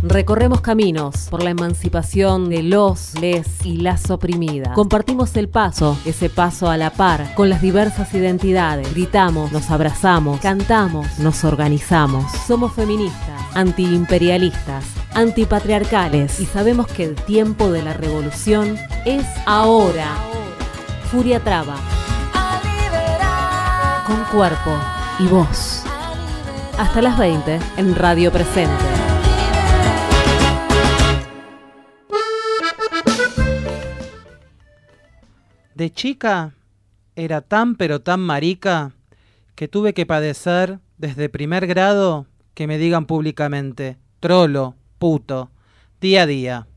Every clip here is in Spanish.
Recorremos caminos por la emancipación de los, les y las oprimidas. Compartimos el paso, ese paso a la par, con las diversas identidades. Gritamos, nos abrazamos, cantamos, nos organizamos. Somos feministas, antiimperialistas, antipatriarcales y sabemos que el tiempo de la revolución es ahora. Furia Traba. Con cuerpo y voz. Hasta las 20 en Radio Presente. De chica era tan pero tan marica que tuve que padecer desde primer grado que me digan públicamente trolo, puto, día a día.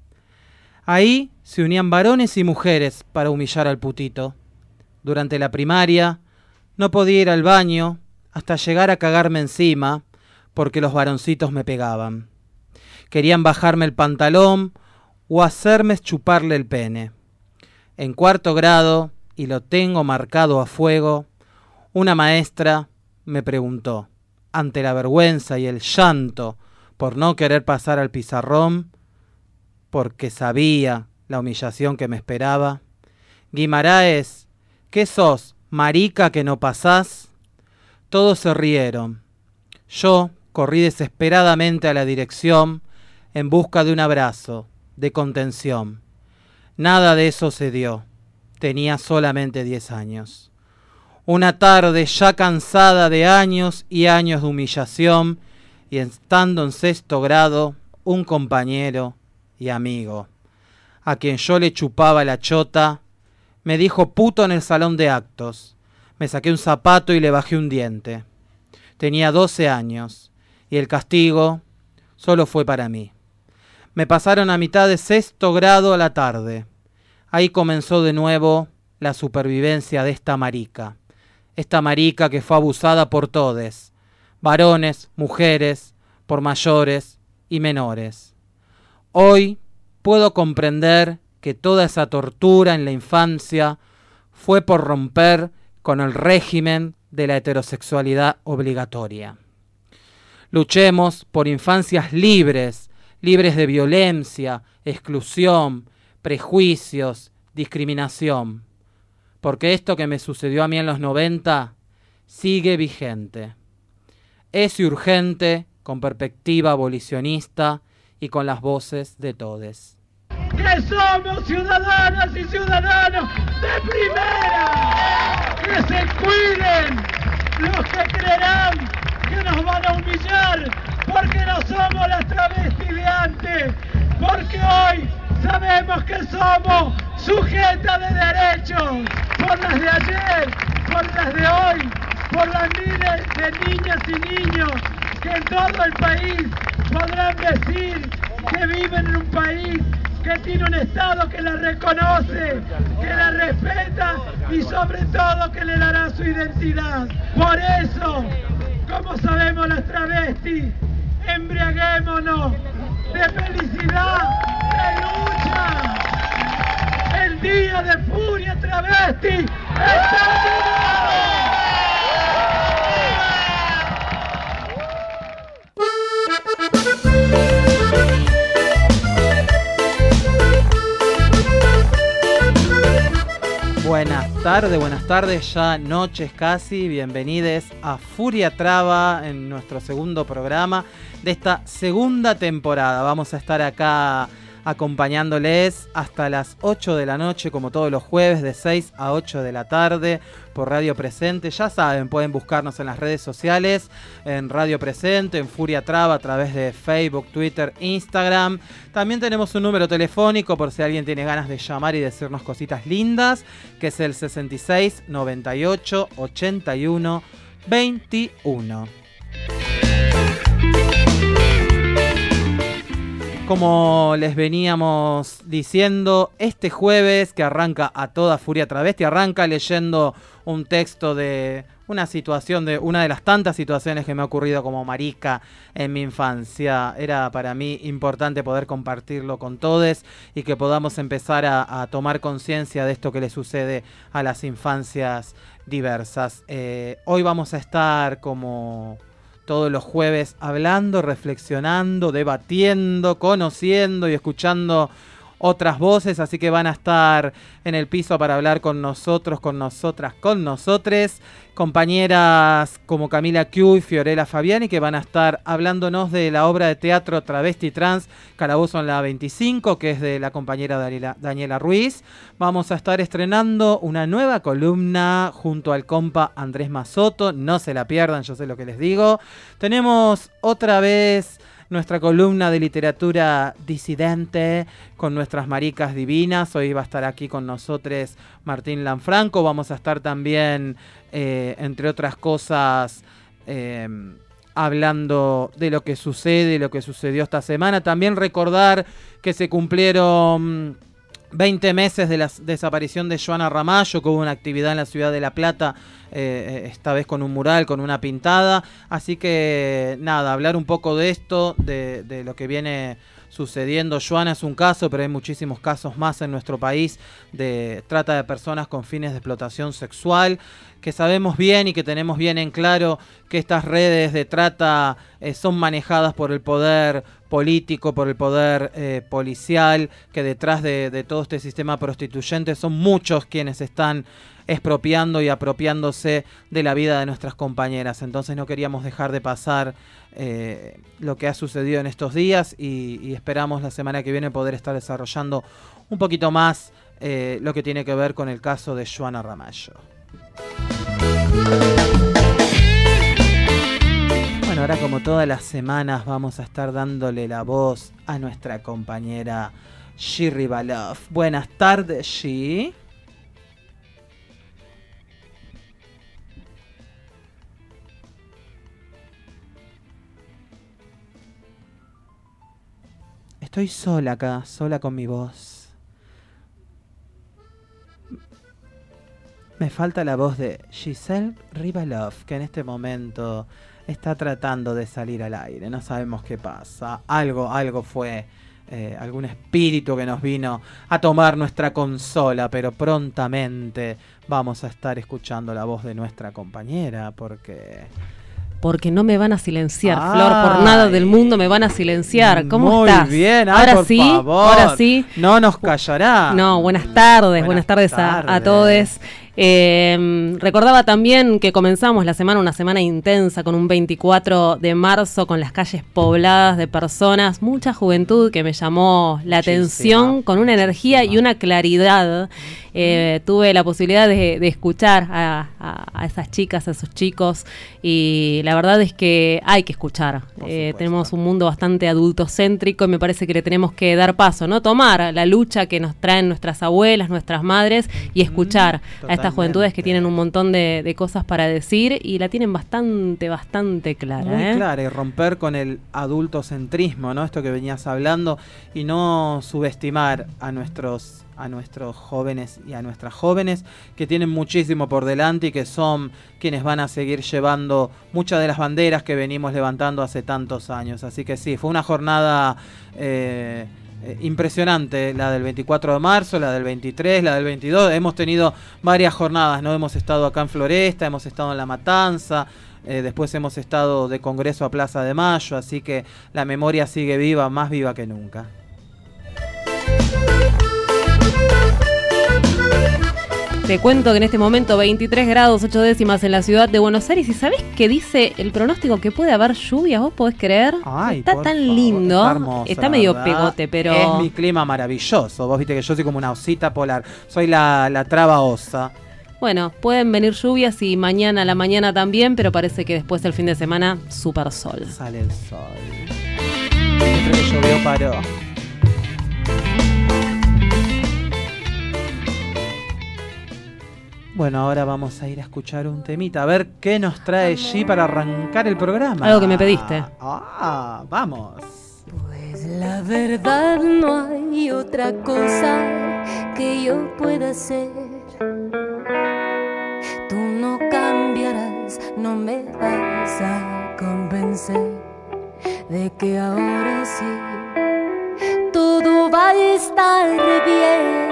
Ahí se unían varones y mujeres para humillar al putito. Durante la primaria no podía ir al baño hasta llegar a cagarme encima porque los varoncitos me pegaban. Querían bajarme el pantalón o hacerme chuparle el pene. En cuarto grado, y lo tengo marcado a fuego, una maestra me preguntó, ante la vergüenza y el llanto por no querer pasar al pizarrón, porque sabía la humillación que me esperaba: Guimaraes, ¿qué sos, marica que no pasás? Todos se rieron. Yo corrí desesperadamente a la dirección en busca de un abrazo, de contención. Nada de eso se dio. Tenía solamente 10 años. Una tarde ya cansada de años y años de humillación, y estando en sexto grado, un compañero y amigo, a quien yo le chupaba la chota, me dijo puto en el salón de actos. Me saqué un zapato y le bajé un diente. Tenía 12 años, y el castigo solo fue para mí. Me pasaron a mitad de sexto grado a la tarde. Ahí comenzó de nuevo la supervivencia de esta marica que fue abusada por todes, varones, mujeres, por mayores y menores. Hoy puedo comprender que toda esa tortura en la infancia fue por romper con el régimen de la heterosexualidad obligatoria. Luchemos por infancias libres, libres de violencia, exclusión, prejuicios, discriminación, porque esto que me sucedió a mí en los 90 sigue vigente. Es urgente, con perspectiva abolicionista y con las voces de todes. Que somos ciudadanas y ciudadanos de primera, que se cuiden los que creerán que nos van a humillar porque no somos las travestis de antes, porque hoy sabemos que somos sujetas de derechos, por las de ayer, por las de hoy, por las miles de niñas y niños que en todo el país podrán decir que viven en un país que tiene un Estado que la reconoce, que la respeta y sobre todo que le dará su identidad. Por eso, como sabemos las travestis, embriaguémonos de felicidad, de lucha. El día de Furia Travesti está llegado. Buenas tardes, ya noches casi, bienvenidos a Furia Traba en nuestro segundo programa de esta segunda temporada. Vamos a estar acá acompañándoles hasta las 8 de la noche, como todos los jueves, de 6 a 8 de la tarde por Radio Presente. Ya saben, pueden buscarnos en las redes sociales, en Radio Presente, en Furia Traba, a través de Facebook, Twitter, Instagram. También tenemos un número telefónico por si alguien tiene ganas de llamar y decirnos cositas lindas, que es el 66 98 81 21. Como les veníamos diciendo, este jueves que arranca a toda furia travesti, arranca leyendo un texto de una situación, de una de las tantas situaciones que me ha ocurrido como marica en mi infancia. Era para mí importante poder compartirlo con todos y que podamos empezar a tomar conciencia de esto que le sucede a las infancias diversas. Hoy vamos a estar como todos los jueves hablando, reflexionando, debatiendo, conociendo y escuchando otras voces, así que van a estar en el piso para hablar con nosotros, con nosotras, con nosotres, compañeras como Camila Q y Fiorella Fabiani, que van a estar hablándonos de la obra de teatro Travesti Trans, Calabozo en la 25, que es de la compañera Daniela Ruiz. Vamos a estar estrenando una nueva columna junto al compa Andrés Mazotto, no se la pierdan, yo sé lo que les digo. Tenemos otra vez nuestra columna de literatura disidente con nuestras maricas divinas. Hoy va a estar aquí con nosotros Martín Lanfranco. Vamos a estar también, entre otras cosas, hablando de lo que sucede, lo que sucedió esta semana. También recordar que se cumplieron 20 meses de la desaparición de Joana Ramallo, que hubo una actividad en la ciudad de La Plata, esta vez con un mural, con una pintada. Así que nada, hablar un poco de esto, de lo que viene sucediendo. Joana es un caso, pero hay muchísimos casos más en nuestro país de trata de personas con fines de explotación sexual, que sabemos bien y que tenemos bien en claro que estas redes de trata son manejadas por el poder político, por el poder policial, que detrás de todo este sistema prostituyente son muchos quienes están expropiando y apropiándose de la vida de nuestras compañeras. Entonces no queríamos dejar de pasar lo que ha sucedido en estos días y esperamos la semana que viene poder estar desarrollando un poquito más lo que tiene que ver con el caso de Joana Ramallo. Bueno, ahora como todas las semanas vamos a estar dándole la voz a nuestra compañera Shi Ribalov. Buenas tardes, Shi. Estoy sola acá, sola con mi voz. Me falta la voz de Giselle Ribalov, que en este momento está tratando de salir al aire. No sabemos qué pasa. Algo fue, algún espíritu que nos vino a tomar nuestra consola, pero prontamente vamos a estar escuchando la voz de nuestra compañera, porque no me van a silenciar, Flor, por nada del mundo me van a silenciar. ¿Cómo estás? Muy bien, ahora sí, favor, ahora sí. No nos callará. No, buenas tardes a todos. Recordaba también que comenzamos la semana, una semana intensa, con un 24 de marzo, con las calles pobladas de personas, mucha juventud que me llamó la atención, con una energía y una claridad. Tuve la posibilidad de escuchar a esas chicas, a esos chicos, y la verdad es que hay que escuchar. Tenemos un mundo bastante adultocéntrico y me parece que le tenemos que dar paso, ¿no? Tomar la lucha que nos traen nuestras abuelas, nuestras madres, y escuchar a estas juventudes que tienen un montón de cosas para decir y la tienen bastante clara. Muy clara, y romper con el adultocentrismo, ¿no? Esto que venías hablando, y no subestimar a nuestros jóvenes y a nuestras jóvenes, que tienen muchísimo por delante y que son quienes van a seguir llevando muchas de las banderas que venimos levantando hace tantos años. Así que sí, fue una jornada impresionante, la del 24 de marzo, la del 23, la del 22. Hemos tenido varias jornadas, ¿no? Hemos estado acá en Floresta, hemos estado en La Matanza, después hemos estado de Congreso a Plaza de Mayo, así que la memoria sigue viva, más viva que nunca. Te cuento que en este momento 23 grados 8 décimas en la ciudad de Buenos Aires. ¿Y sabés qué dice el pronóstico? Que puede haber lluvia, ¿vos podés creer? Ay, está tan favor, lindo, está hermoso, está medio ¿verdad? Pegote, pero... Es mi clima maravilloso. Vos viste que yo soy como una osita polar. Soy la traba osa. Bueno, pueden venir lluvias y mañana a la mañana también, pero parece que después del fin de semana, súper sol. Sale el sol. Siempre que llovió paró. Bueno, ahora vamos a ir a escuchar un temita, a ver qué nos trae G para arrancar el programa. Algo que me pediste. Vamos. Pues la verdad no hay otra cosa que yo pueda hacer. Tú no cambiarás, no me vas a convencer de que ahora sí todo va a estar bien.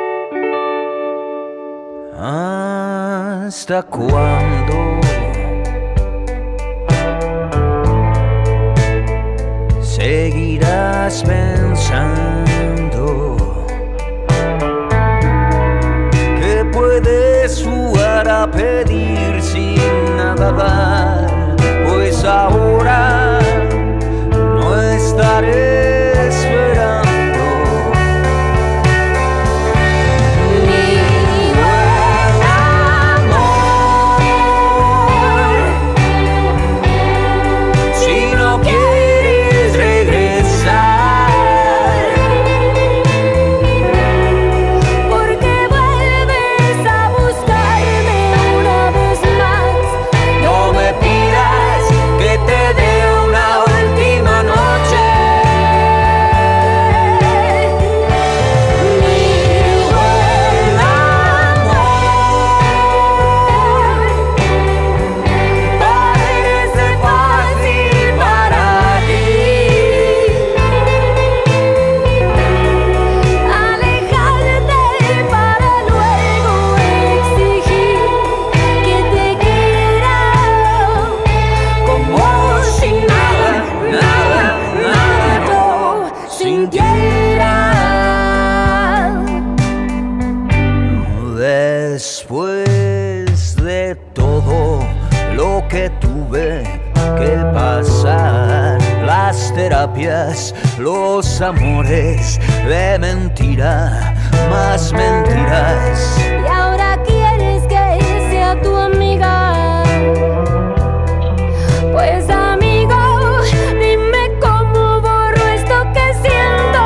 ¿Hasta cuándo estás pensando que puedes jugar a pedir sin nada dar, pues ahora no estaré esperando. Después de todo lo que tuve que pasar, las terapias, los amores de mentira, más mentiras. Y ahora quieres que sea tu amiga. Pues amigo, dime cómo borro esto que siento.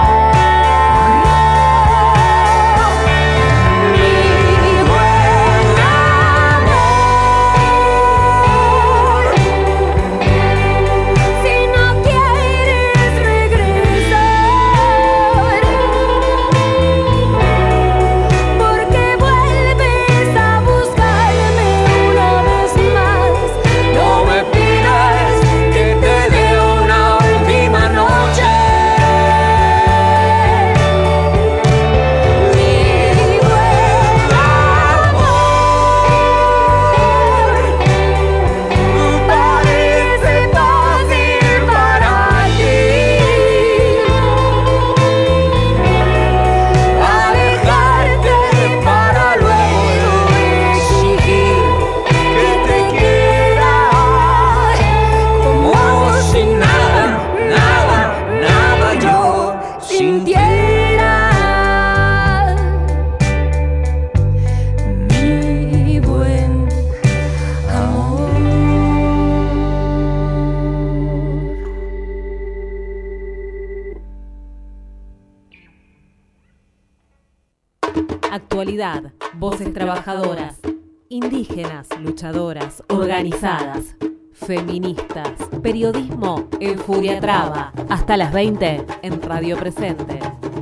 Actualidad, voces trabajadoras, indígenas, luchadoras, organizadas, feministas, periodismo en Furia Traba, hasta las 20 en Radio Presente.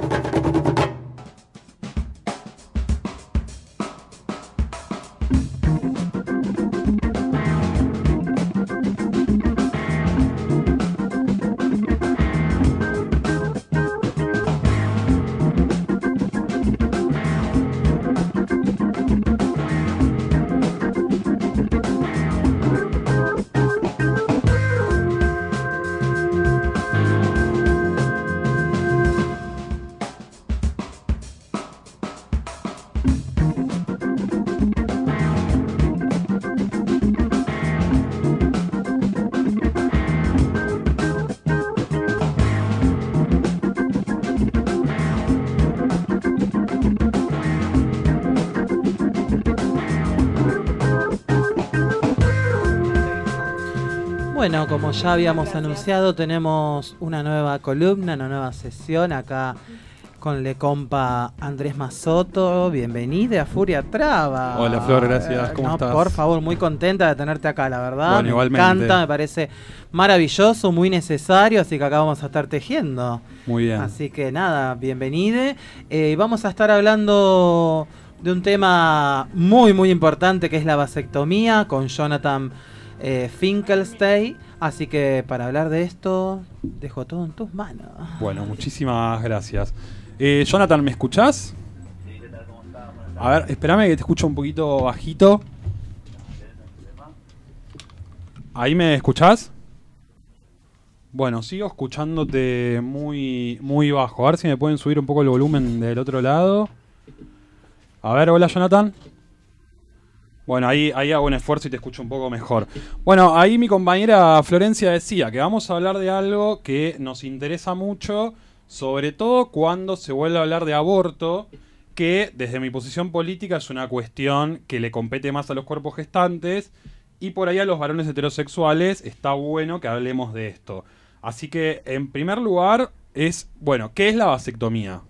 Bueno, como ya habíamos anunciado, tenemos una nueva columna, una nueva sesión acá con le compa Andrés Mazotto. Bienvenida a Furia Traba. Hola Flor, gracias. ¿Cómo estás? Por favor, muy contenta de tenerte acá, la verdad. Bueno, me igualmente. encanta, me parece maravilloso, muy necesario, así que acá vamos a estar tejiendo. Muy bien. Así que nada, bienvenide. Vamos a estar hablando de un tema muy muy importante que es la vasectomía con Jonathan Finkelstein, así que para hablar de esto dejo todo en tus manos. Bueno, muchísimas gracias. Jonathan, ¿me escuchás? Sí, ¿qué tal? ¿Cómo estás? A ver, espérame que te escucho un poquito bajito. ¿Ahí me escuchás? Bueno, sigo escuchándote muy, muy bajo. A ver si me pueden subir un poco el volumen del otro lado. A ver, hola Jonathan. Bueno, ahí hago un esfuerzo y te escucho un poco mejor. Bueno, ahí mi compañera Florencia decía que vamos a hablar de algo que nos interesa mucho, sobre todo cuando se vuelve a hablar de aborto, que desde mi posición política es una cuestión que le compete más a los cuerpos gestantes, y por ahí a los varones heterosexuales está bueno que hablemos de esto. Así que, en primer lugar, bueno, ¿qué es la vasectomía?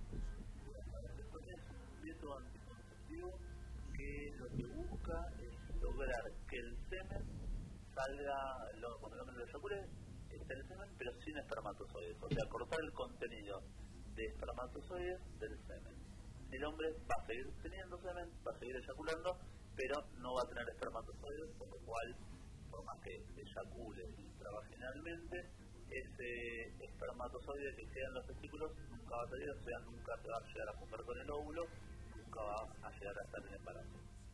O sea, cortar el contenido de espermatozoides del semen. El hombre va a seguir teniendo semen, va a seguir eyaculando, pero no va a tener espermatozoides, por lo cual, por más que eyacule intravaginalmente, ese espermatozoide que queda en los testículos nunca va a salir, o sea, nunca se va a llegar a juntar con el óvulo, nunca va a llegar a estar en embarazo.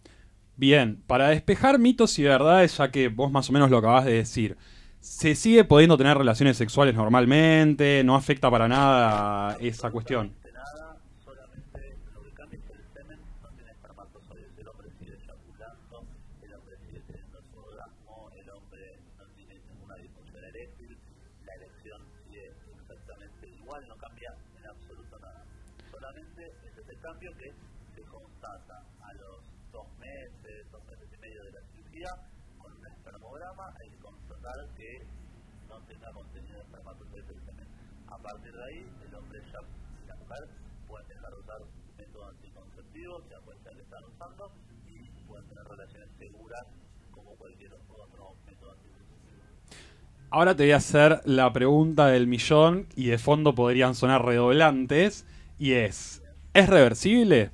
Bien, para despejar mitos y verdades, ya que vos más o menos lo acabás de decir, ¿se sigue pudiendo tener relaciones sexuales normalmente? ¿No afecta para nada esa cuestión? Nada, solamente lo que cambia es que el semen no tiene espermatozoides, el hombre sigue eyaculando, el hombre sigue teniendo su orgasmo, el hombre no tiene ninguna disfunción eréctil, la erección sigue exactamente igual, no cambia en absoluto nada. Solamente ese es el cambio que se constata a los 2 meses y medio de la cirugía, con un espermograma, hay que constatar que no tenga contenido de espermatozoides del semen. A partir de ahí, el hombre ya y la mujer pueden dejar de usar métodos anticonceptivos, ya pueden ser que están usando, y pueden tener relaciones seguras como cualquier otro método anticonceptivo. Ahora te voy a hacer la pregunta del millón, y de fondo podrían sonar redoblantes, y ¿es reversible?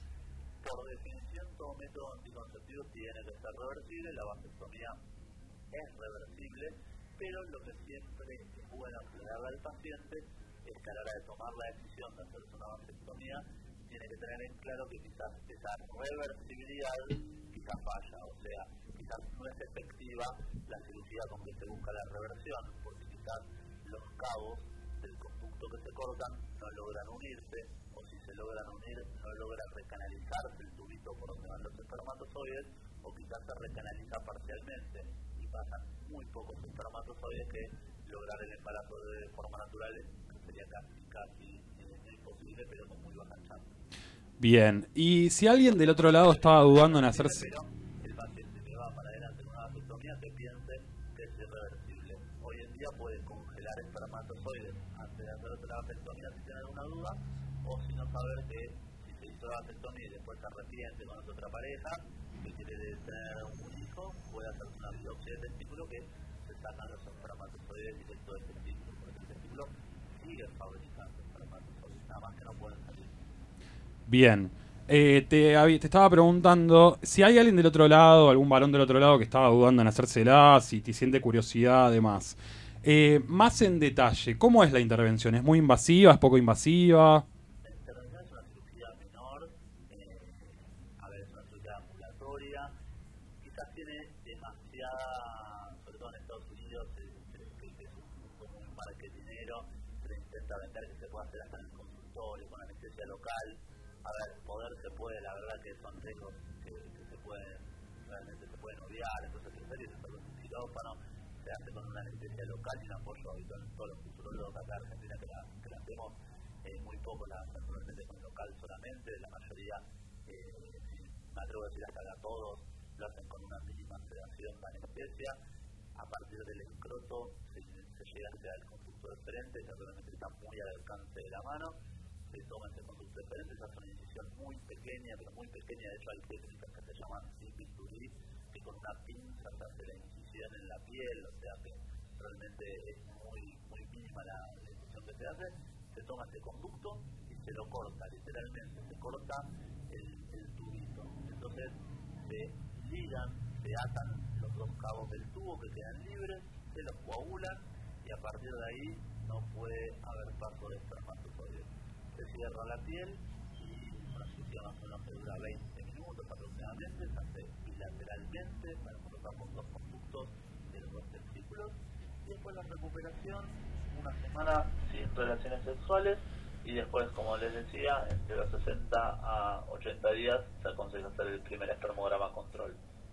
Por definición, todo método anticonceptivo tiene que ser reversible, la vasectomía es reversible, pero lo que siempre es bueno aclararle al paciente es que a la hora de tomar la decisión de hacerse una vasectomía, tiene que tener en claro que quizás esa reversibilidad quizás falla, o sea, quizás no es efectiva la cirugía con que se busca la reversión, porque quizás los cabos del conducto que se cortan no logran unirse, o si se logran unir, no logra recanalizarse el tubito por donde van los espermatozoides, o quizás se recanaliza parcialmente, y pasan muy pocos espermatozoides que lograr el embarazo de forma natural sería casi imposible, pero con muy baja chance. Bien, y si alguien del otro lado estaba dudando en hacerse... Pero el paciente que va para adelante con una vasectomía que piense que es irreversible. Hoy en día puede congelar espermatozoides antes de hacerse la vasectomía si tiene alguna duda, o si no saber que si se hizo la vasectomía y después se arrepiente con otra pareja que quiere tener un hijo, puede hacerse una biopsia de testículo que se sacan los espermatozoides directos del testículo, porque el testículo sigue fabricando espermatozoides, nada más que no pueden salir. Bien, te estaba preguntando si hay alguien del otro lado, algún varón del otro lado que estaba dudando en hacérsela, si te siente curiosidad además. Más en detalle, ¿cómo es la intervención? ¿Es muy invasiva? ¿Es poco invasiva? La intervención es una cirugía menor, a ver, es una cirugía ambulatoria, quizás tiene demasiada, sobre todo en Estados Unidos, que es un mundo muy marketinero, se intenta vender que se puede hacer hasta en el consultorio, con anestesia local. A ver, poder se puede, la verdad que son riesgos que se pueden, realmente se pueden obviar, entonces es serio, se un quirófano, se hace con una anestesia local y un apoyo habitual en todos los futurólogos acá en Argentina que la hacemos, muy poco la hacen realmente con local solamente, la mayoría, me atrevo a decir hasta acá todos, lo hacen con una mínima sedación de anestesia, a partir del escroto se llega hacia el conducto deferente, que realmente está muy al alcance de la mano, se toma ese conducto deferente, se hace una incisión muy pequeña, pero muy pequeña, de hecho hay técnicas que se llaman bisturí, que con una pinza se hace la incisión en la piel, o sea que realmente es muy mínima la incisión que se hace, se toma ese conducto y se lo corta, literalmente, se corta el tubito, entonces se ligan, se atan los 2 cabos del tubo que quedan libres, se los coagulan y a partir de ahí no puede haber paso de espermatozoides. Se cierra la piel y una cirugía más o menos que dura 20 minutos aproximadamente, se hace bilateralmente para colocar con 2 conductos de los 2 testículos Y después la recuperación, una semana sin relaciones sexuales, y después, como les decía, entre los 60 a 80 días se aconseja hacer el primer espermograma control.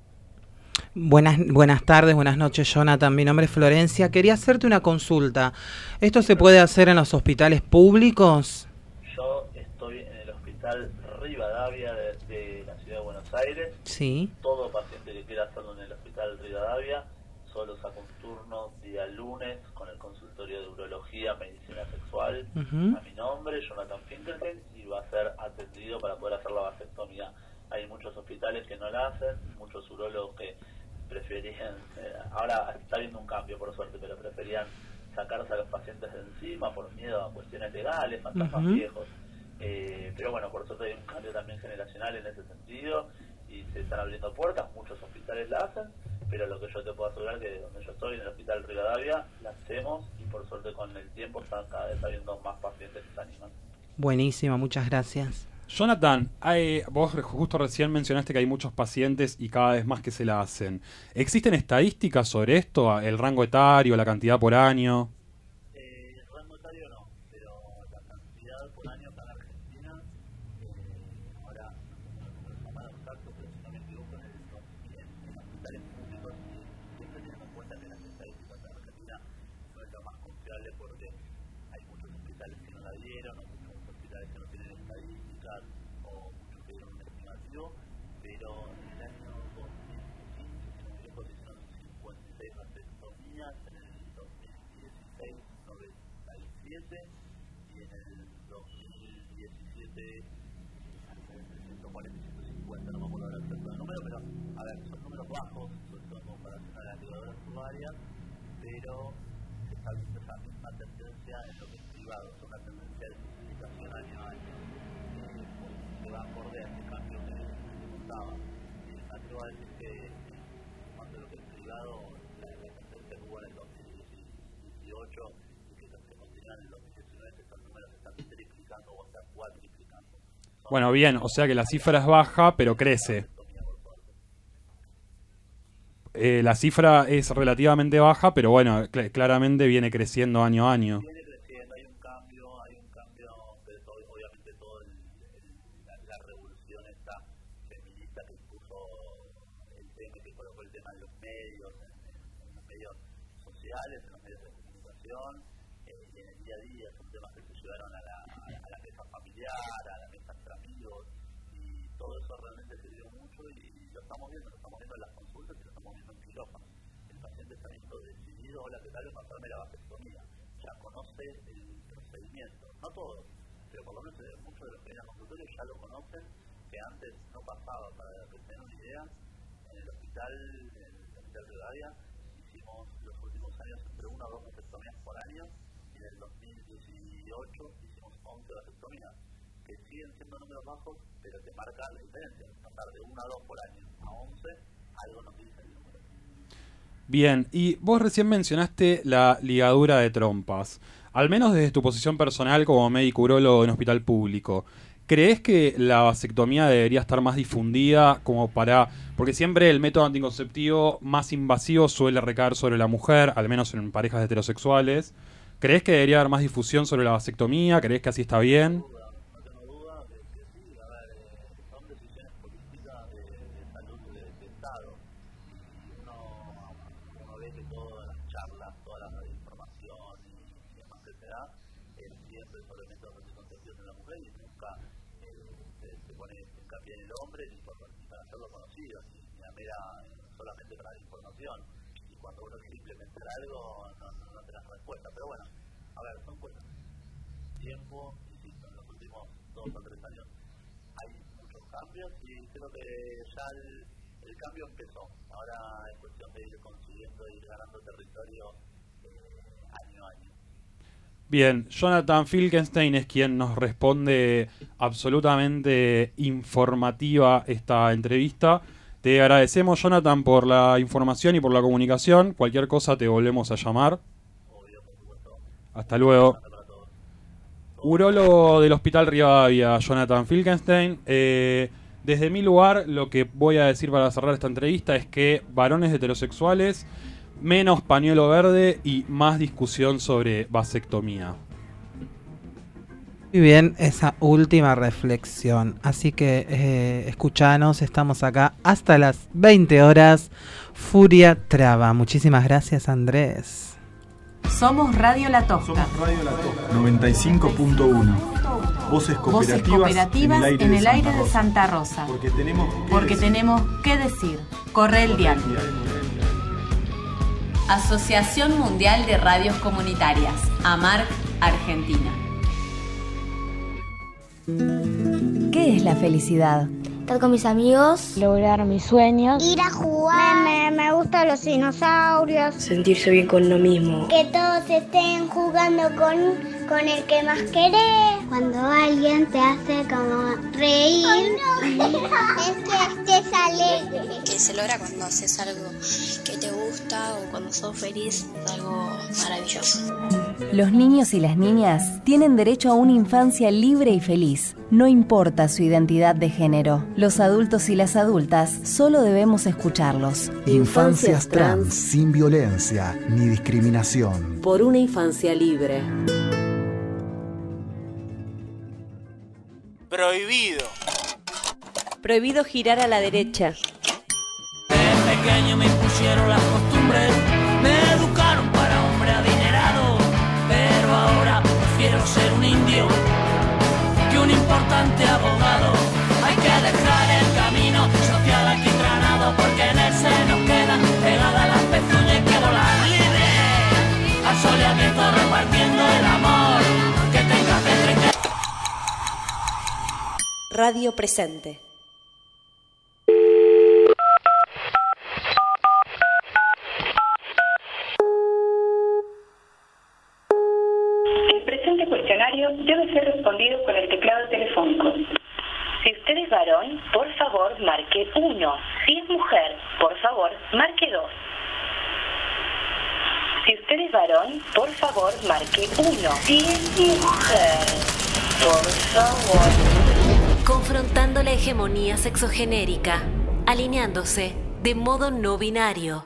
Buenas tardes, buenas noches, Jonathan. Mi nombre es Florencia. Quería hacerte una consulta. ¿Esto se puede hacer en los hospitales públicos? Yo estoy en el hospital Rivadavia de la ciudad de Buenos Aires. Sí. Todo paciente que quiera hacerlo en el hospital Rivadavia solo saca un turno día lunes con el consultorio de urología, medicina sexual, a mi nombre, Jonathan Finkelstein, y va a ser atendido para poder hacer la vasectomía. Hay muchos hospitales que no la hacen, muchos urólogos que preferían, ahora está habiendo un cambio por suerte, pero preferían sacarse a los pacientes de encima por miedo a cuestiones legales, fantasmas viejos. Pero bueno, por suerte hay un cambio también generacional en ese sentido y se están abriendo puertas, muchos hospitales la hacen, pero lo que yo te puedo asegurar es que donde yo estoy, en el hospital Rivadavia, la hacemos y por suerte con el tiempo están cada vez habiendo más pacientes que se animan. Buenísimo, muchas gracias. Jonathan, vos justo recién mencionaste que hay muchos pacientes y cada vez más que se la hacen. ¿Existen estadísticas sobre esto? ¿El rango etario, la cantidad por año? El rango etario no, pero la cantidad por año para Argentina, ahora no me exacto, pero si no me equivoco, en hospitales públicos, siempre teniendo en cuenta que las estadísticas de Argentina no es lo más confiable porque hay muchos hospitales que no la dieron, muchos hospitales que no tienen estadísticas o muchos que dieron un estimativo, pero en el año 2015 se hicieron 56 vasectomías, en el 2016 97 y en el 2017 140 150, no me acuerdo ahora exacto el número, pero a ver, son números bajos, sobre todo en comparación a las ligaduras tubarias, pero se está viendo esa misma tendencia en lo que es privado, es una tendencia de multiplicación año a año, se va acorde a ese cambio que contaba. Me atrevo a decir que cuando lo que es privado, la tendencia que hubo en el 2018 y que se continúa en el 2019, estos números se están triplicando o hasta cuadriplicando. Bueno, bien, o sea que la cifra es baja, pero crece. La cifra es relativamente baja, pero bueno, claramente viene creciendo año a año. Viene creciendo, hay un cambio, pero obviamente toda la revolución esta feminista que puso el tema, que colocó el tema en los medios, en los medios sociales, en los medios de comunicación, y en el día a día, son temas que se llevaron a la mesa familiar, a la mesa entre amigos, y todo eso realmente sirvió mucho y lo estamos viendo en las consultas y lo estamos viendo en quirófano. El paciente está viendo decidido, hola, ¿qué tal? Pasarme la vasectomía. Ya conoce el procedimiento, no todos, pero por lo menos muchos de los que vienen al consultorio ya lo conocen, que antes no pasaba. Para que tengan una idea, en el hospital Rivadavia hicimos los últimos años entre 1 o 2 vasectomías por año, y en el 2018 hicimos 11 vasectomías, que siguen siendo números bajos, pero que marcan la diferencia. Pasar de 1 a 2 por año a 11, algo nos dice el número. Bien, y vos recién mencionaste la ligadura de trompas. Al menos desde tu posición personal como médico urólogo en hospital público, ¿crees que la vasectomía debería estar más difundida como para...? Porque siempre el método anticonceptivo más invasivo suele recaer sobre la mujer, al menos en parejas heterosexuales. ¿Crees que debería haber más difusión sobre la vasectomía? ¿Crees que así está bien? No tengo duda de que sí, a ver, son decisiones políticas de salud de Estado. Y uno ve que todas las charlas, toda la información y demás que se da, siempre sobre métodos anticonceptivos en la mujer y nunca se pone hincapié en el hombre ni para hacerlo conocido, ni a mera solamente para la información. Y cuando uno quiere implementar algo, no te das respuesta. Pero bueno, a ver, son cosas. Tiempo, insisto, en los últimos 2 o 3 años hay muchos cambios y creo que ya el cambio empezó. Ahora es cuestión de ir consiguiendo, ir ganando territorio año a año. Bien, Jonathan Finkelstein es quien nos responde absolutamente informativa esta entrevista. Te agradecemos, Jonathan, por la información y por la comunicación. Cualquier cosa te volvemos a llamar. Obvio, por supuesto. Hasta luego. Urólogo del Hospital Rivadavia, Jonathan Finkelstein. Desde mi lugar, lo que voy a decir para cerrar esta entrevista es que varones heterosexuales menos pañuelo verde y más discusión sobre vasectomía. Muy bien, esa última reflexión. Así que escuchanos, estamos acá hasta las 20 horas. Furia Traba. Muchísimas gracias, Andrés. Somos Radio La Tosca. 95.1. Voces cooperativas en el aire de Santa Rosa. Porque tenemos que decir. Corre el diario. Asociación Mundial de Radios Comunitarias. AMARC, Argentina. ¿Qué es la felicidad? Estar con mis amigos, lograr mis sueños, ir a jugar, me gustan los dinosaurios, sentirse bien con uno mismo, que todos estén jugando con el que más querés. Cuando alguien te hace como reír, es que estés alegre. Que se logra cuando haces algo que te gusta o cuando sos feliz, es algo maravilloso. Los niños y las niñas tienen derecho a una infancia libre y feliz. No importa su identidad de género. Los adultos y las adultas solo debemos escucharlos. Infancias trans sin violencia ni discriminación. Por una infancia libre. Prohibido. Prohibido girar a la derecha. De pequeño me impusieron las costumbres, me educaron para hombre adinerado, pero ahora prefiero ser un indio que un importante abogado. Hay que dejar el camino social alquitranado, porque en él se nos quedan pegadas las pezuñas. Que volar libre al sol y al viento, repartiendo el amor que tenga que crecer. Radio Presente. El presente cuestionario debe ser respondido con el teclado telefónico. Si usted es varón, por favor, marque 1. Si es mujer, por favor, marque 2. Si usted es varón, por favor, marque 1. Si es mujer, por favor. Confrontando la hegemonía sexogenérica, alineándose de modo no binario.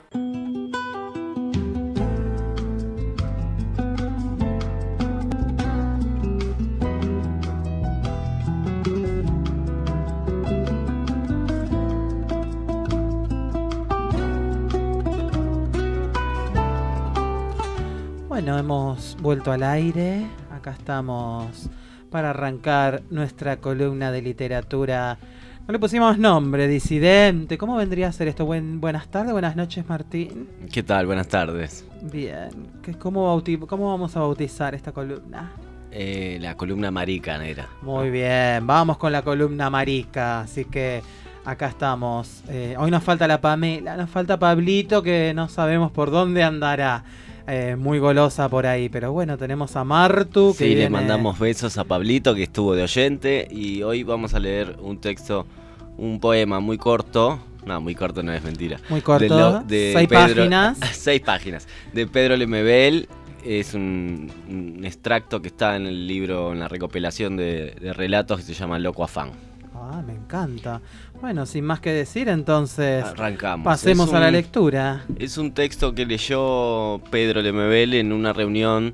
Bueno, hemos vuelto al aire. Acá estamos para arrancar nuestra columna de literatura. No le pusimos nombre, disidente. ¿Cómo vendría a ser esto? Buenas tardes, buenas noches, Martín. ¿Qué tal? Buenas tardes. Bien. ¿Cómo vamos a bautizar esta columna? La columna marica, negra. Muy bien, vamos con la columna marica. Así que acá estamos. Hoy nos falta la Pamela, nos falta Pablito, que no sabemos por dónde andará. Muy golosa por ahí, pero bueno, tenemos a Martu. Sí, le mandamos besos a Pablito, que estuvo de oyente, y hoy vamos a leer un texto, un poema muy corto. No, muy corto no es mentira. Muy corto, de 6 páginas. 6 páginas, de Pedro Lemebel. Es un extracto que está en el libro, en la recopilación de relatos que se llama Loco Afán. Ah, me encanta. Bueno, sin más que decir, entonces arrancamos. Pasemos a la lectura. Es un texto que leyó Pedro Lemebel en una reunión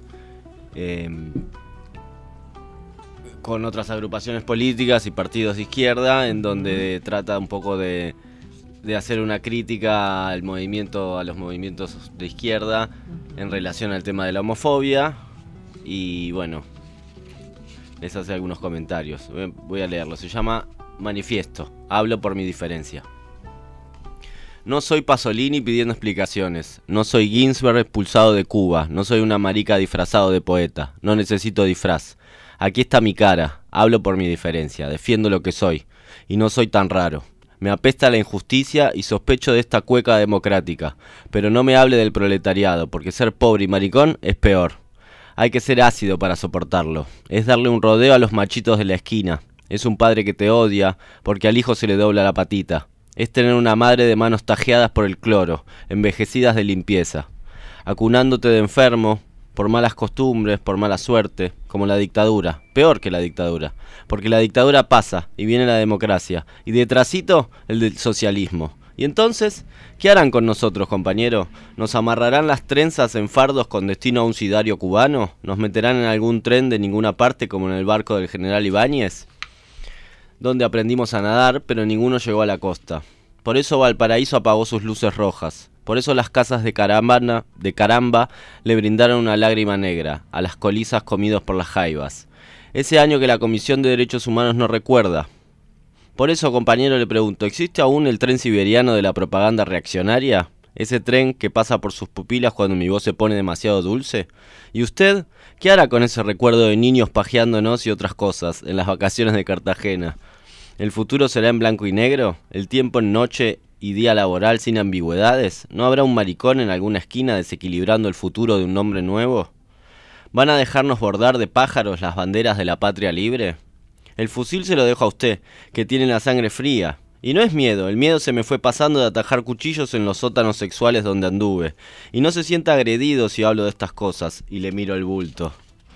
con otras agrupaciones políticas y partidos de izquierda, en donde trata un poco de hacer una crítica a los movimientos de izquierda en relación al tema de la homofobia. Y bueno, les hace algunos comentarios. Voy a leerlo. Se llama Manifiesto. Hablo por mi diferencia. No soy Pasolini pidiendo explicaciones. No soy Ginsberg expulsado de Cuba. No soy una marica disfrazado de poeta. No necesito disfraz. Aquí está mi cara. Hablo por mi diferencia. Defiendo lo que soy. Y no soy tan raro. Me apesta la injusticia y sospecho de esta cueca democrática. Pero no me hable del proletariado, porque ser pobre y maricón es peor. Hay que ser ácido para soportarlo. Es darle un rodeo a los machitos de la esquina. Es un padre que te odia porque al hijo se le dobla la patita. Es tener una madre de manos tajeadas por el cloro, envejecidas de limpieza. Acunándote de enfermo, por malas costumbres, por mala suerte, como la dictadura. Peor que la dictadura. Porque la dictadura pasa y viene la democracia. Y detrásito el del socialismo. ¿Y entonces? ¿Qué harán con nosotros, compañero? ¿Nos amarrarán las trenzas en fardos con destino a un sidario cubano? ¿Nos meterán en algún tren de ninguna parte como en el barco del general Ibáñez? Donde aprendimos a nadar, pero ninguno llegó a la costa. Por eso Valparaíso apagó sus luces rojas. Por eso las casas de Caramba le brindaron una lágrima negra a las colizas comidos por las jaivas. Ese año que la Comisión de Derechos Humanos no recuerda. Por eso, compañero, le pregunto, ¿existe aún el tren siberiano de la propaganda reaccionaria? ¿Ese tren que pasa por sus pupilas cuando mi voz se pone demasiado dulce? ¿Y usted qué hará con ese recuerdo de niños pajeándonos y otras cosas en las vacaciones de Cartagena? ¿El futuro será en blanco y negro? ¿El tiempo en noche y día laboral sin ambigüedades? ¿No habrá un maricón en alguna esquina desequilibrando el futuro de un hombre nuevo? ¿Van a dejarnos bordar de pájaros las banderas de la patria libre? El fusil se lo dejo a usted, que tiene la sangre fría. Y no es miedo, el miedo se me fue pasando de atajar cuchillos en los sótanos sexuales donde anduve. Y no se sienta agredido si hablo de estas cosas, y le miro el bulto.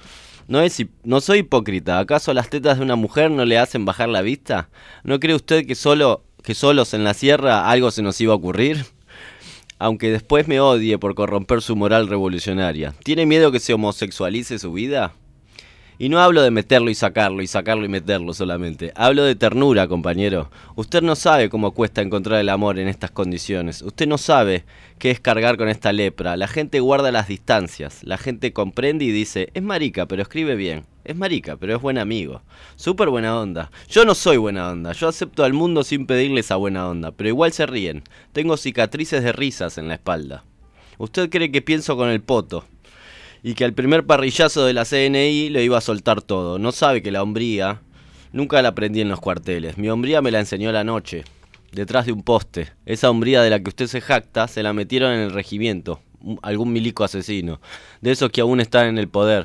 No soy hipócrita, ¿acaso las tetas de una mujer no le hacen bajar la vista? ¿No cree usted que solos en la sierra algo se nos iba a ocurrir? Aunque después me odie por corromper su moral revolucionaria. ¿Tiene miedo que se homosexualice su vida? Y no hablo de meterlo y sacarlo y meterlo solamente. Hablo de ternura, compañero. Usted no sabe cómo cuesta encontrar el amor en estas condiciones. Usted no sabe qué es cargar con esta lepra. La gente guarda las distancias. La gente comprende y dice, es marica, pero escribe bien. Es marica, pero es buen amigo. Súper buena onda. Yo no soy buena onda. Yo acepto al mundo sin pedirle esa buena onda. Pero igual se ríen. Tengo cicatrices de risas en la espalda. Usted cree que pienso con el poto. Y que al primer parrillazo de la CNI lo iba a soltar todo. No sabe que la hombría nunca la aprendí en los cuarteles. Mi hombría me la enseñó la noche, detrás de un poste. Esa hombría de la que usted se jacta, se la metieron en el regimiento. Algún milico asesino, de esos que aún están en el poder.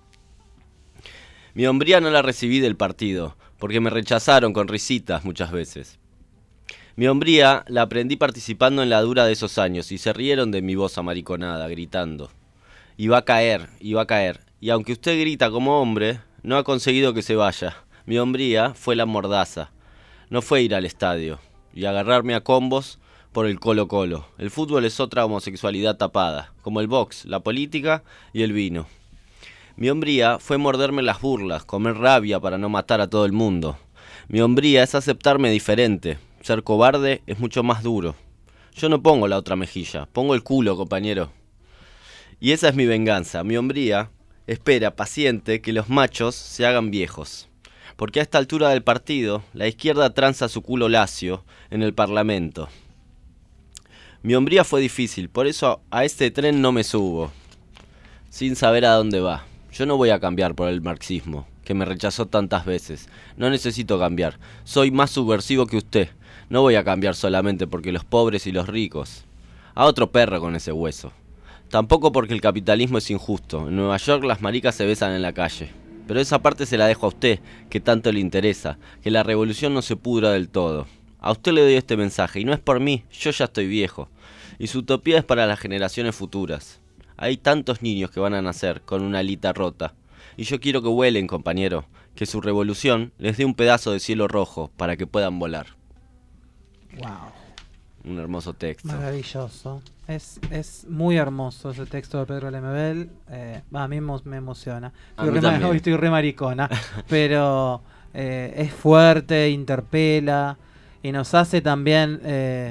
Mi hombría no la recibí del partido, porque me rechazaron con risitas muchas veces. Mi hombría la aprendí participando en la dura de esos años, y se rieron de mi voz amariconada, gritando. Y va a caer, y va a caer. Y aunque usted grita como hombre, no ha conseguido que se vaya. Mi hombría fue la mordaza. No fue ir al estadio y agarrarme a combos por el Colo-Colo. El fútbol es otra homosexualidad tapada, como el box, la política y el vino. Mi hombría fue morderme las burlas, comer rabia para no matar a todo el mundo. Mi hombría es aceptarme diferente. Ser cobarde es mucho más duro. Yo no pongo la otra mejilla, pongo el culo, compañero. Y esa es mi venganza. Mi hombría espera, paciente, que los machos se hagan viejos. Porque a esta altura del partido, la izquierda tranza su culo lacio en el Parlamento. Mi hombría fue difícil, por eso a este tren no me subo, sin saber a dónde va. Yo no voy a cambiar por el marxismo, que me rechazó tantas veces. No necesito cambiar. Soy más subversivo que usted. No voy a cambiar solamente porque los pobres y los ricos. A otro perro con ese hueso. Tampoco porque el capitalismo es injusto. En Nueva York las maricas se besan en la calle. Pero esa parte se la dejo a usted, que tanto le interesa. Que la revolución no se pudra del todo. A usted le doy este mensaje, y no es por mí, yo ya estoy viejo. Y su utopía es para las generaciones futuras. Hay tantos niños que van a nacer con una alita rota. Y yo quiero que vuelen, compañero. Que su revolución les dé un pedazo de cielo rojo para que puedan volar. Wow. Un hermoso texto. Maravilloso. Es muy hermoso ese texto de Pedro Lemebel. A mí me emociona. Hoy estoy re maricona. Pero es fuerte, interpela y nos hace también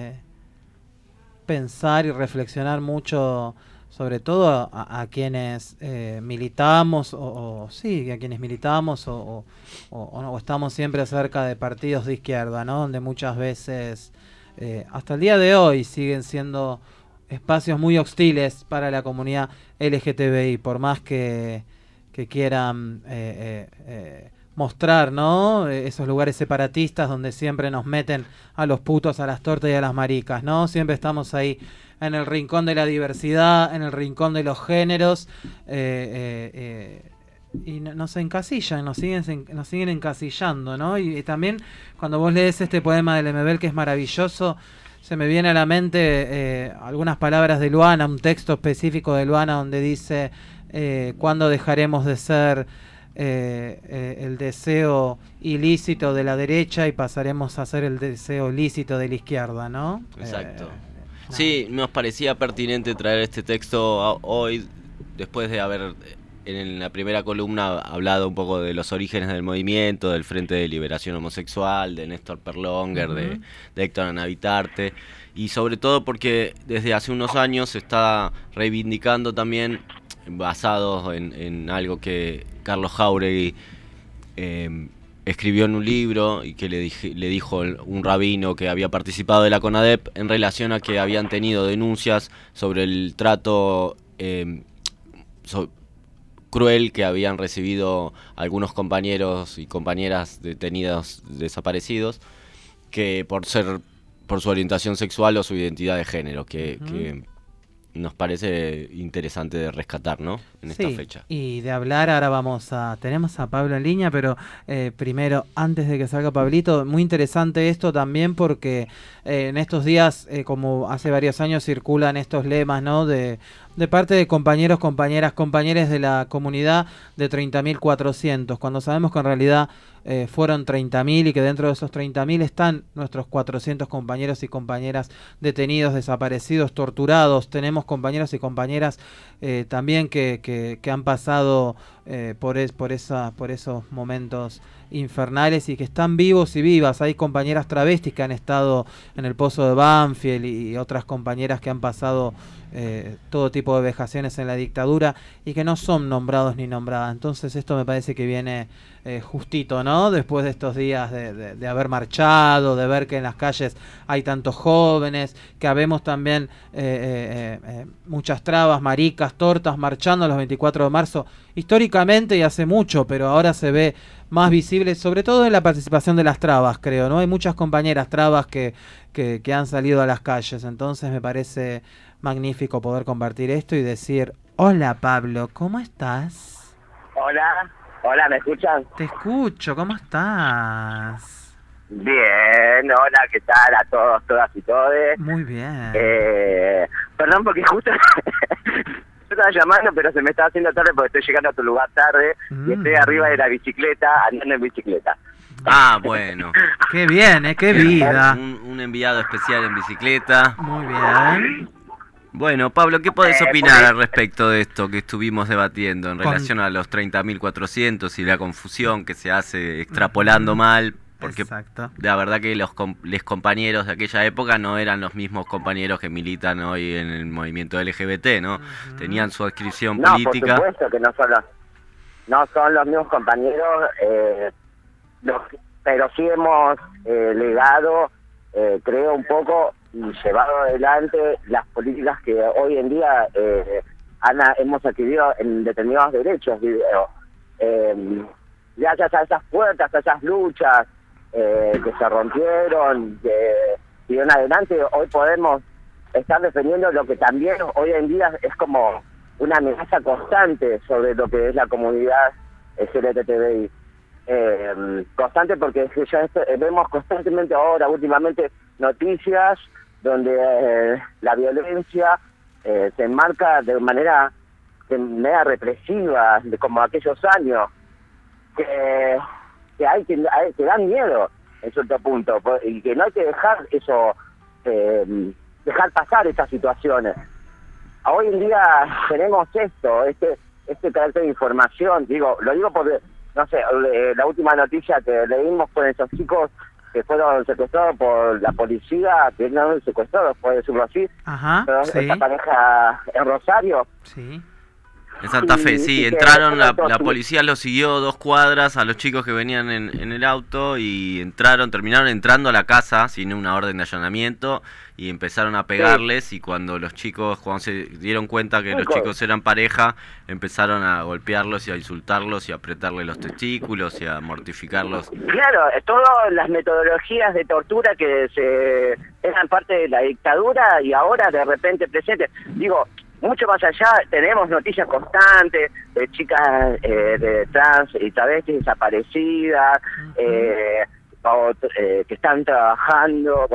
pensar y reflexionar mucho, sobre todo a quienes militamos o estamos siempre cerca de partidos de izquierda, ¿no? Donde muchas veces hasta el día de hoy siguen siendo espacios muy hostiles para la comunidad LGTBI, por más que quieran mostrar, ¿no? Esos lugares separatistas donde siempre nos meten a los putos, a las tortas y a las maricas, ¿no? Siempre estamos ahí en el rincón de la diversidad, en el rincón de los géneros, y nos encasillan, nos siguen encasillando, ¿no? Y también cuando vos lees este poema de Lemebel, que es maravilloso, se me viene a la mente algunas palabras de Luana, un texto específico de Luana donde dice: ¿cuándo dejaremos de ser el deseo ilícito de la derecha y pasaremos a ser el deseo lícito de la izquierda, ¿no? Exacto. Sí, nos parecía pertinente traer este texto hoy, después de haber en la primera columna hablado un poco de los orígenes del movimiento, del Frente de Liberación Homosexual, de Néstor Perlonger, de Héctor Anavitarte, y sobre todo porque desde hace unos años se está reivindicando también, basados en algo que Carlos Jáuregui escribió en un libro y que le dijo un rabino que había participado de la CONADEP en relación a que habían tenido denuncias sobre el trato cruel que habían recibido algunos compañeros y compañeras detenidos desaparecidos, que por su orientación sexual o su identidad de género, que nos parece interesante de rescatar, ¿no? En esta fecha. Y de hablar, ahora tenemos a Pablo en línea, pero primero, antes de que salga Pablito, muy interesante esto también porque en estos días, como hace varios años, circulan estos lemas, ¿no? De parte de compañeros, compañeras de la comunidad de 30.400, cuando sabemos que en realidad fueron 30.000 y que dentro de esos 30.000 están nuestros 400 compañeros y compañeras detenidos, desaparecidos, torturados. Tenemos compañeros y compañeras también que han pasado por esos momentos infernales y que están vivos y vivas. Hay compañeras travestis que han estado en el pozo de Banfield y otras compañeras que han pasado todo tipo de vejaciones en la dictadura y que no son nombrados ni nombradas. Entonces esto me parece que viene justito, ¿no? Después de estos días de haber marchado, de ver que en las calles hay tantos jóvenes, que habemos también muchas trabas, maricas, tortas marchando los 24 de marzo, históricamente y hace mucho, pero ahora se ve más visible, sobre todo en la participación de las trabas, creo, ¿no? Hay muchas compañeras trabas que han salido a las calles, entonces me parece magnífico poder compartir esto y decir, hola Pablo, ¿cómo estás? Hola, ¿me escuchan? Te escucho, ¿cómo estás? Bien, hola, ¿qué tal a todos, todas y todes? Muy bien. Perdón porque justo yo estaba llamando, pero se me estaba haciendo tarde porque estoy llegando a tu lugar tarde y estoy arriba de la bicicleta, andando en bicicleta. Ah, bueno. Qué bien, qué vida. Un enviado especial en bicicleta. Muy bien. Bueno, Pablo, ¿qué podés opinar al respecto de esto que estuvimos debatiendo en relación a los 30.400 y la confusión que se hace extrapolando mal? Porque la verdad que los compañeros de aquella época no eran los mismos compañeros que militan hoy en el movimiento LGBT, ¿no? Tenían su adscripción política. Por supuesto que no son los mismos compañeros, pero sí hemos legado, creo, un poco y llevado adelante las políticas que hoy en día hemos adquirido en determinados derechos. Gracias a esas puertas, a esas luchas que se rompieron, que siguieron adelante, hoy podemos estar defendiendo lo que también hoy en día es como una amenaza constante sobre lo que es la comunidad LGTBI. Constante porque ya vemos constantemente ahora, últimamente, noticias donde la violencia se enmarca de manera represiva, como aquellos años, que dan miedo en cierto punto, y que no hay que dejar eso, dejar pasar estas situaciones. Hoy en día tenemos este carácter de información, lo digo porque, no sé, la última noticia que leímos fue esos chicos que fueron secuestrados por la policía, que no secuestrados, puede decirlo así. Ajá, sí. Esta pareja en Rosario. Sí. En Santa Fe, sí, entraron, la policía los siguió 2 cuadras a los chicos que venían en el auto y terminaron entrando a la casa sin una orden de allanamiento y empezaron a pegarles, y cuando se dieron cuenta que los chicos eran pareja, empezaron a golpearlos y a insultarlos y a apretarle los testículos y a mortificarlos. Claro, todas las metodologías de tortura que eran parte de la dictadura y ahora de repente presentes. Mucho más allá, tenemos noticias constantes de chicas de trans y travestis desaparecidas, que están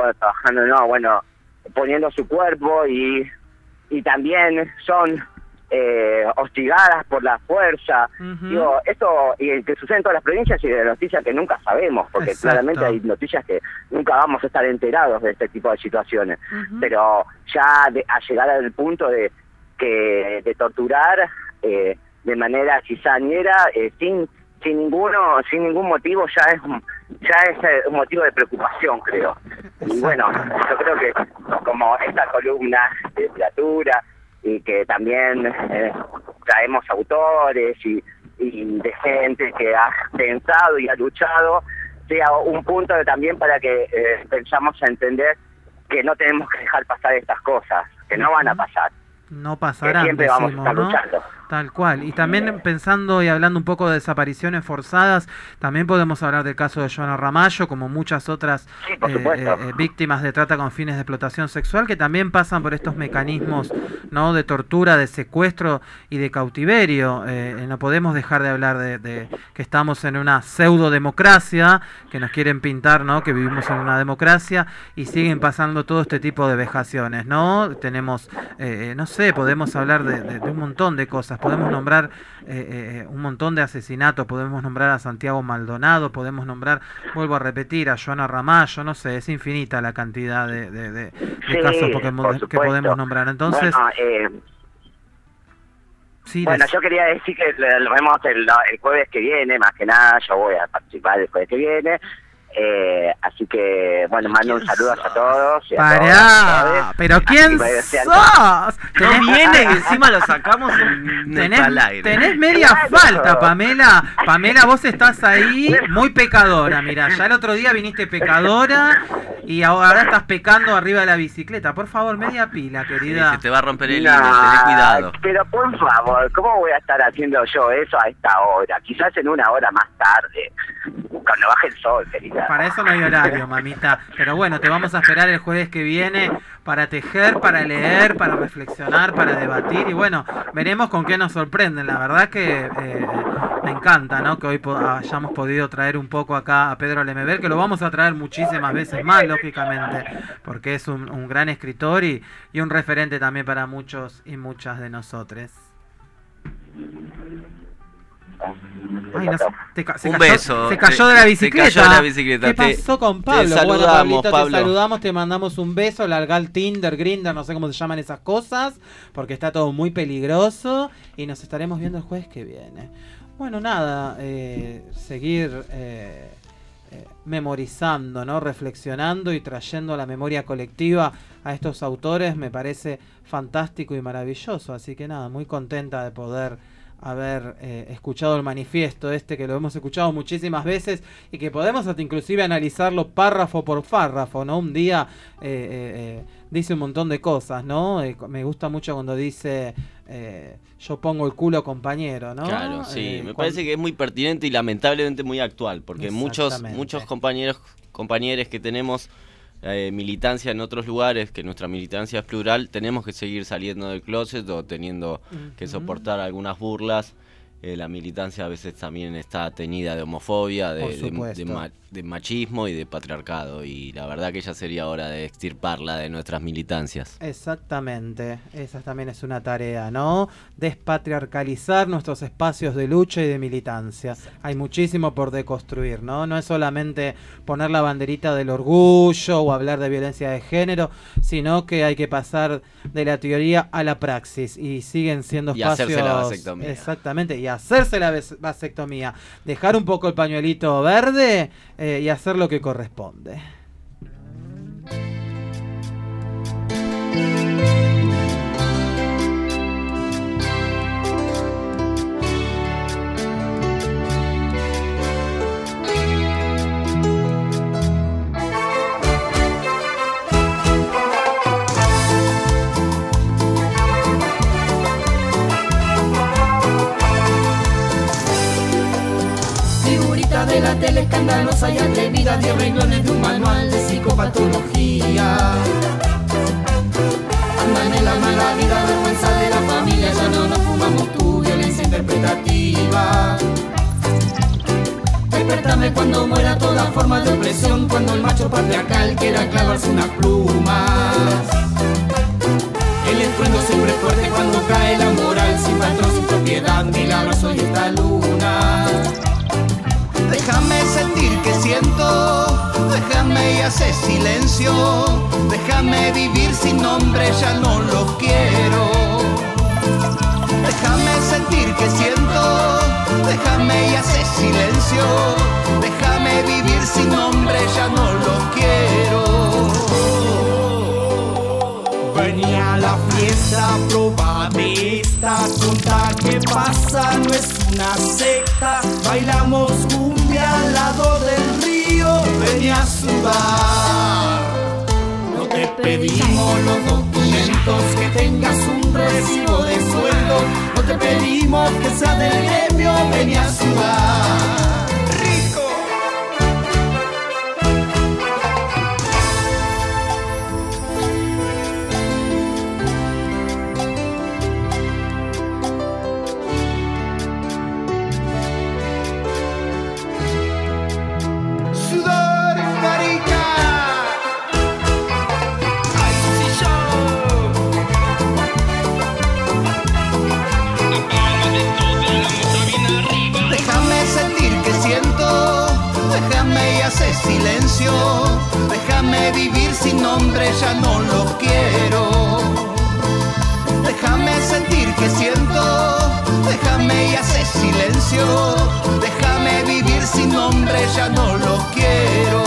poniendo su cuerpo y también son hostigadas por la fuerza. Digo, esto y que sucede en todas las provincias y de noticias que nunca sabemos, porque claramente hay noticias que nunca vamos a estar enterados de este tipo de situaciones. Pero ya a llegar al punto de torturar de manera cizañera, sin ningún motivo, ya es un motivo de preocupación, creo. Y bueno, yo creo que como esta columna de literatura, y que también traemos autores y de gente que ha pensado y ha luchado, sea un punto también para que pensamos a entender que no tenemos que dejar pasar estas cosas, que no van a pasar. No pasarán, que siempre decimos, vamos a estar luchando. Tal cual. Y también pensando y hablando un poco de desapariciones forzadas, también podemos hablar del caso de Joana Ramallo, como muchas otras víctimas de trata con fines de explotación sexual, que también pasan por estos mecanismos, ¿no?, de tortura, de secuestro y de cautiverio. No podemos dejar de hablar de que estamos en una pseudo-democracia, que nos quieren pintar, ¿no?, que vivimos en una democracia, y siguen pasando todo este tipo de vejaciones, ¿no? Tenemos, no sé, podemos hablar de un montón de cosas. Podemos nombrar un montón de asesinatos, podemos nombrar a Santiago Maldonado, podemos nombrar, vuelvo a repetir, a Joana Ramallo, no sé, es infinita la cantidad de casos que podemos nombrar. Entonces, bueno, yo quería decir que lo vemos el jueves que viene, más que nada, yo voy a participar el jueves que viene. Así que, bueno, mando un saludo a todos. ¡Pará! ¿Pero quién sos? No viene y encima lo sacamos al aire. Tenés media falta, Pamela. Pamela, vos estás ahí muy pecadora. Mirá, ya el otro día viniste pecadora y ahora estás pecando arriba de la bicicleta. Por favor, media pila, querida. Se te va a romper el hilo, ten cuidado. Pero por favor, ¿cómo voy a estar haciendo yo eso a esta hora? Quizás en una hora más tarde, cuando baje el sol, querida. Para eso no hay horario, mamita. Pero bueno, te vamos a esperar el jueves que viene para tejer, para leer, para reflexionar, para debatir. Y bueno, veremos con qué nos sorprenden. La verdad que me encanta, ¿no?, que hoy hayamos podido traer un poco acá a Pedro Lemebel, que lo vamos a traer muchísimas veces más, lógicamente, porque es un gran escritor y un referente también para muchos y muchas de nosotros. Ay, no, se cayó de la bicicleta. ¿Qué pasó con Pablo? Te saludamos, bueno, Pablito, Pablo. Te saludamos, te mandamos un beso, larga el Tinder, Grindr, no sé cómo se llaman esas cosas, porque está todo muy peligroso y nos estaremos viendo el jueves que viene. Bueno, nada, seguir memorizando, ¿no?, reflexionando y trayendo a la memoria colectiva a estos autores me parece fantástico y maravilloso, así que nada, muy contenta de poder haber escuchado el manifiesto que lo hemos escuchado muchísimas veces y que podemos hasta inclusive analizarlo párrafo por párrafo, ¿no? Un día dice un montón de cosas, ¿no? Me gusta mucho cuando dice yo pongo el culo, compañero, ¿no? Claro, sí, me parece que es muy pertinente y lamentablemente muy actual, porque muchos compañeros que tenemos militancia en otros lugares, que nuestra militancia es plural, tenemos que seguir saliendo del closet o teniendo que soportar algunas burlas. La militancia a veces también está teñida de homofobia, de machismo y de patriarcado, y la verdad que ya sería hora de extirparla de nuestras militancias. Exactamente, esa también es una tarea, ¿no? Despatriarcalizar nuestros espacios de lucha y de militancia. Hay muchísimo por deconstruir, ¿no? No es solamente poner la banderita del orgullo o hablar de violencia de género, sino que hay que pasar de la teoría a la praxis, y siguen siendo espacios... Y hacerse la vasectomía. Exactamente, y hacerse la vasectomía, dejar un poco el pañuelito verde y hacer lo que corresponde. De la tele escandalosa y atrevida, 10 renglones de un manual de psicopatología. Andan en la mala vida, vergüenza de la familia, ya no nos fumamos tu violencia interpretativa. Despertame cuando muera toda forma de opresión, cuando el macho patriarcal quiera clavarse unas plumas. El estruendo siempre fuerte cuando cae la moral, sin patrón, sin propiedad, milagros hoy esta luna. Déjame sentir que siento, déjame y hace silencio, déjame vivir sin nombre, ya no lo quiero. Déjame sentir que siento, déjame y hace silencio, déjame vivir sin nombre, ya no lo quiero. Venía a la fiesta, proba de esta, conta que pasa, no es una secta. Bailamos cumbia al lado del río, venía a sudar. No te pedimos los documentos, que tengas un recibo de sueldo. No te pedimos que sea del gremio, venía a sudar. ¡Rico! Hace silencio, déjame vivir sin nombre, ya no lo quiero. Déjame sentir que siento, déjame y hace silencio, déjame vivir sin nombre, ya no lo quiero.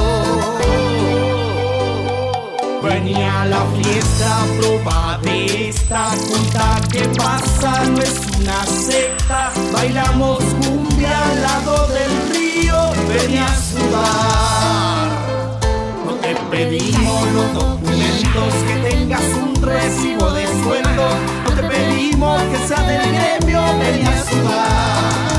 Venía a la fiesta, proba de esta, conta que pasa, no es una secta. Bailamos cumbia al lado del río, venía a sudar. No te pedimos los documentos, que tengas un recibo de sueldo. No te pedimos que sea del gremio, venía a sudar.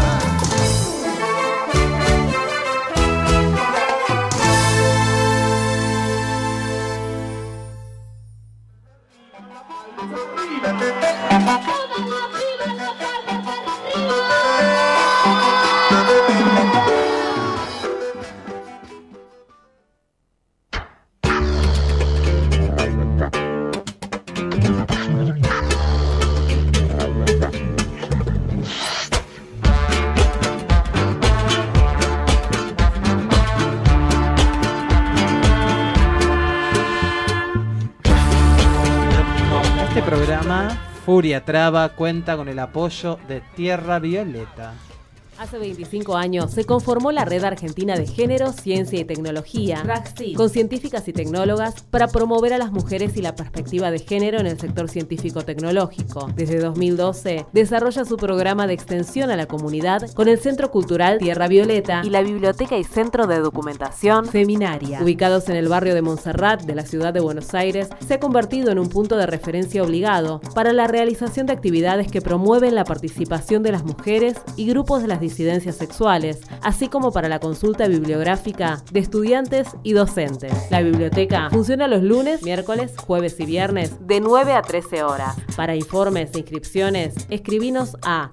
Furia Traba cuenta con el apoyo de Tierra Violeta. Hace 25 años se conformó la Red Argentina de Género, Ciencia y Tecnología, RACCI, con científicas y tecnólogas para promover a las mujeres y la perspectiva de género en el sector científico-tecnológico. Desde 2012 desarrolla su programa de extensión a la comunidad con el Centro Cultural Tierra Violeta y la Biblioteca y Centro de Documentación Feminaria. Ubicados en el barrio de Montserrat de la ciudad de Buenos Aires, se ha convertido en un punto de referencia obligado para la realización de actividades que promueven la participación de las mujeres y grupos de las disidencias sexuales, así como para la consulta bibliográfica de estudiantes y docentes. La biblioteca funciona los lunes, miércoles, jueves y viernes de 9 a 13 horas. Para informes e inscripciones, escribinos a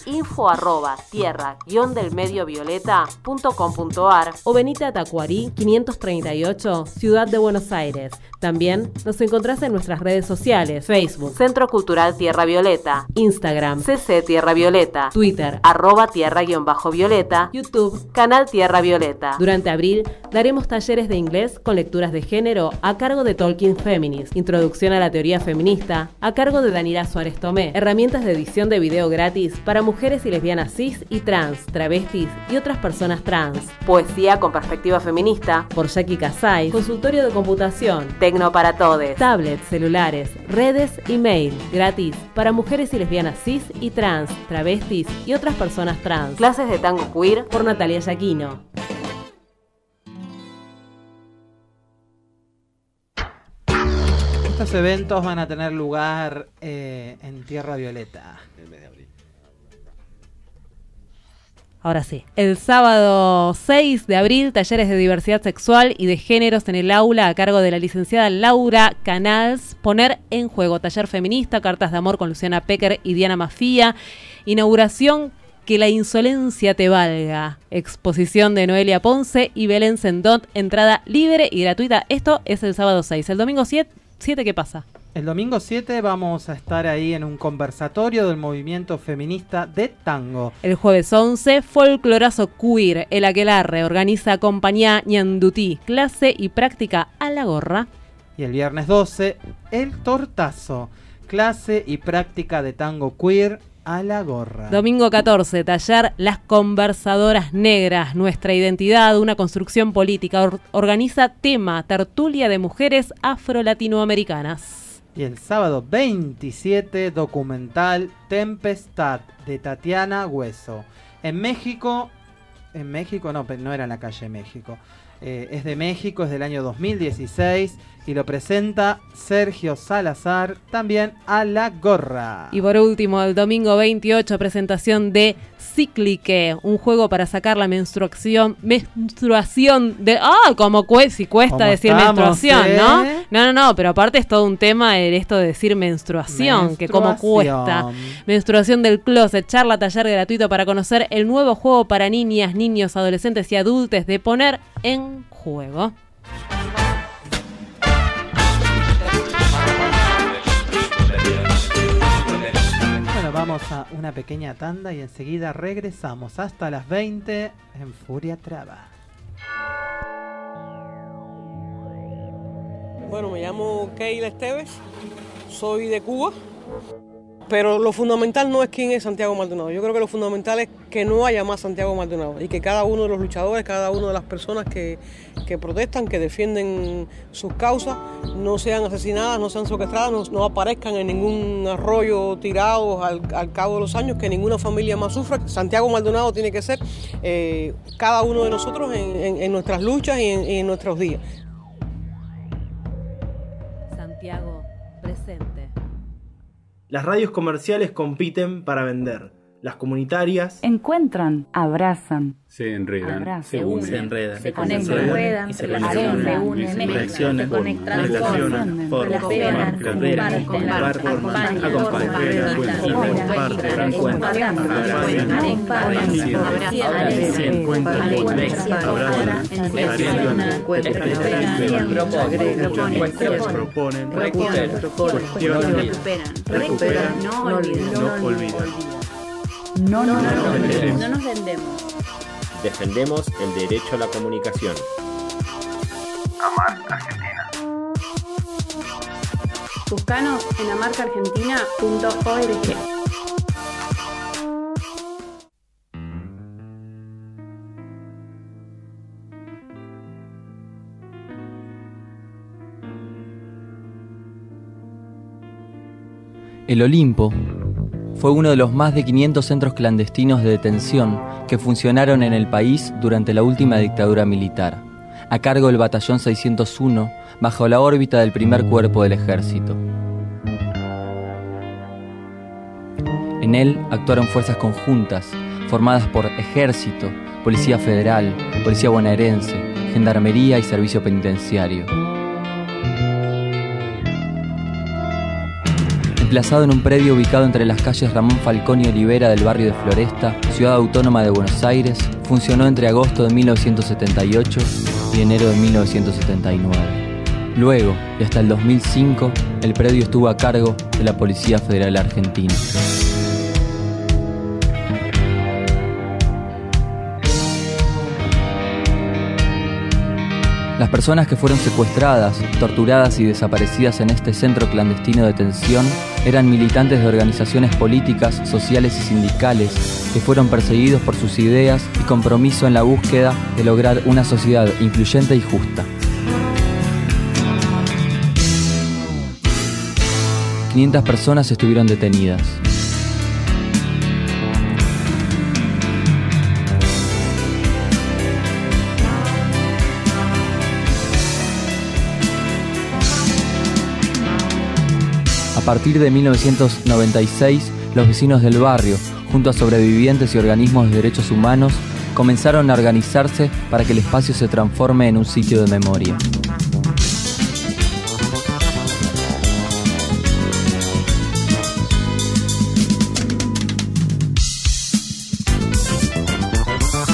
info@tierra-del-medio-violeta.com.ar o venite a Tacuarí 538, Ciudad de Buenos Aires. También nos encontrás en nuestras redes sociales: Facebook, Centro Cultural Tierra Violeta, Instagram, CC Tierra Violeta, Twitter, @tierra_violeta, YouTube, Canal Tierra Violeta. Durante abril daremos talleres de inglés con lecturas de género a cargo de Talking Feminist, introducción a la teoría feminista a cargo de Daniela Suárez Tomé, herramientas de edición de video gratis para mujeres y lesbianas cis y trans, travestis y otras personas trans, poesía con perspectiva feminista por Jackie Casay, consultorio de computación, Tecno para Todes, tablets, celulares, redes y mail, gratis para mujeres y lesbianas cis y trans, travestis y otras personas trans, clases de tango queer por Natalia Yaquino. Estos eventos van a tener lugar en Tierra Violeta. El mes de abril. Ahora sí. El sábado 6 de abril, talleres de diversidad sexual y de géneros en el aula a cargo de la licenciada Laura Canals. Poner en juego, taller feminista, cartas de amor con Luciana Pecker y Diana Mafía. Inauguración Que la insolencia te valga. Exposición de Noelia Ponce y Belén Sendont. Entrada libre y gratuita. Esto es el sábado 6. El domingo 7, ¿qué pasa? El domingo 7 vamos a estar ahí en un conversatorio del movimiento feminista de tango. El jueves 11, Folclorazo Queer, el Aquelarre, organiza Compañía Ñandutí, clase y práctica a la gorra. Y el viernes 12, El Tortazo, clase y práctica de tango queer a la gorra. Domingo 14, taller Las Conversadoras Negras, nuestra identidad, una construcción política. Organiza Tema, tertulia de mujeres afro-latinoamericanas. Y el sábado 27, documental Tempestad, de Tatiana Hueso. En México no era en la calle México. Es de México, es del año 2016 y lo presenta Sergio Salazar, también a la gorra. Y por último, el domingo 28, presentación de Cíclique, un juego para sacar la menstruación de... como si cuesta decir menstruación, ¿no? No, pero aparte es todo un tema esto de decir menstruación, que cómo cuesta. Menstruación del closet, charla, taller gratuito para conocer el nuevo juego para niñas, niños, adolescentes y adultos de poner en juego. Vamos a una pequeña tanda y enseguida regresamos hasta las 20 en Furia Traba. Bueno, me llamo Keila Esteves, soy de Cuba, pero lo fundamental no es quién es Santiago Maldonado. Yo creo que lo fundamental es que no haya más Santiago Maldonado y que cada uno de los luchadores, cada una de las personas que protestan, que defienden sus causas, no sean asesinadas, no sean secuestradas, no aparezcan en ningún arroyo tirados al cabo de los años, que ninguna familia más sufra. Santiago Maldonado tiene que ser cada uno de nosotros en nuestras luchas y en nuestros días. Santiago presente. Las radios comerciales compiten para vender. Las comunitarias encuentran, abrazan, se enredan, se unen, se conectan, ruedan, se unen, reaccionan, relacionan, forman, cooperan, comparten, proponen, recuperan, no olvidan. No nos vendemos. Defendemos el derecho a la comunicación. AMARC Argentina. Buscanos en amarcargentina.org. El Olimpo fue uno de los más de 500 centros clandestinos de detención que funcionaron en el país durante la última dictadura militar, a cargo del Batallón 601, bajo la órbita del primer cuerpo del ejército. En él actuaron fuerzas conjuntas, formadas por Ejército, Policía Federal, Policía Bonaerense, Gendarmería y Servicio Penitenciario. Emplazado en un predio ubicado entre las calles Ramón Falcón y Olivera del barrio de Floresta, Ciudad Autónoma de Buenos Aires, funcionó entre agosto de 1978 y enero de 1979. Luego, y hasta el 2005, el predio estuvo a cargo de la Policía Federal Argentina. Las personas que fueron secuestradas, torturadas y desaparecidas en este centro clandestino de detención eran militantes de organizaciones políticas, sociales y sindicales que fueron perseguidos por sus ideas y compromiso en la búsqueda de lograr una sociedad incluyente y justa. 500 personas estuvieron detenidas. A partir de 1996, los vecinos del barrio, junto a sobrevivientes y organismos de derechos humanos, comenzaron a organizarse para que el espacio se transforme en un sitio de memoria.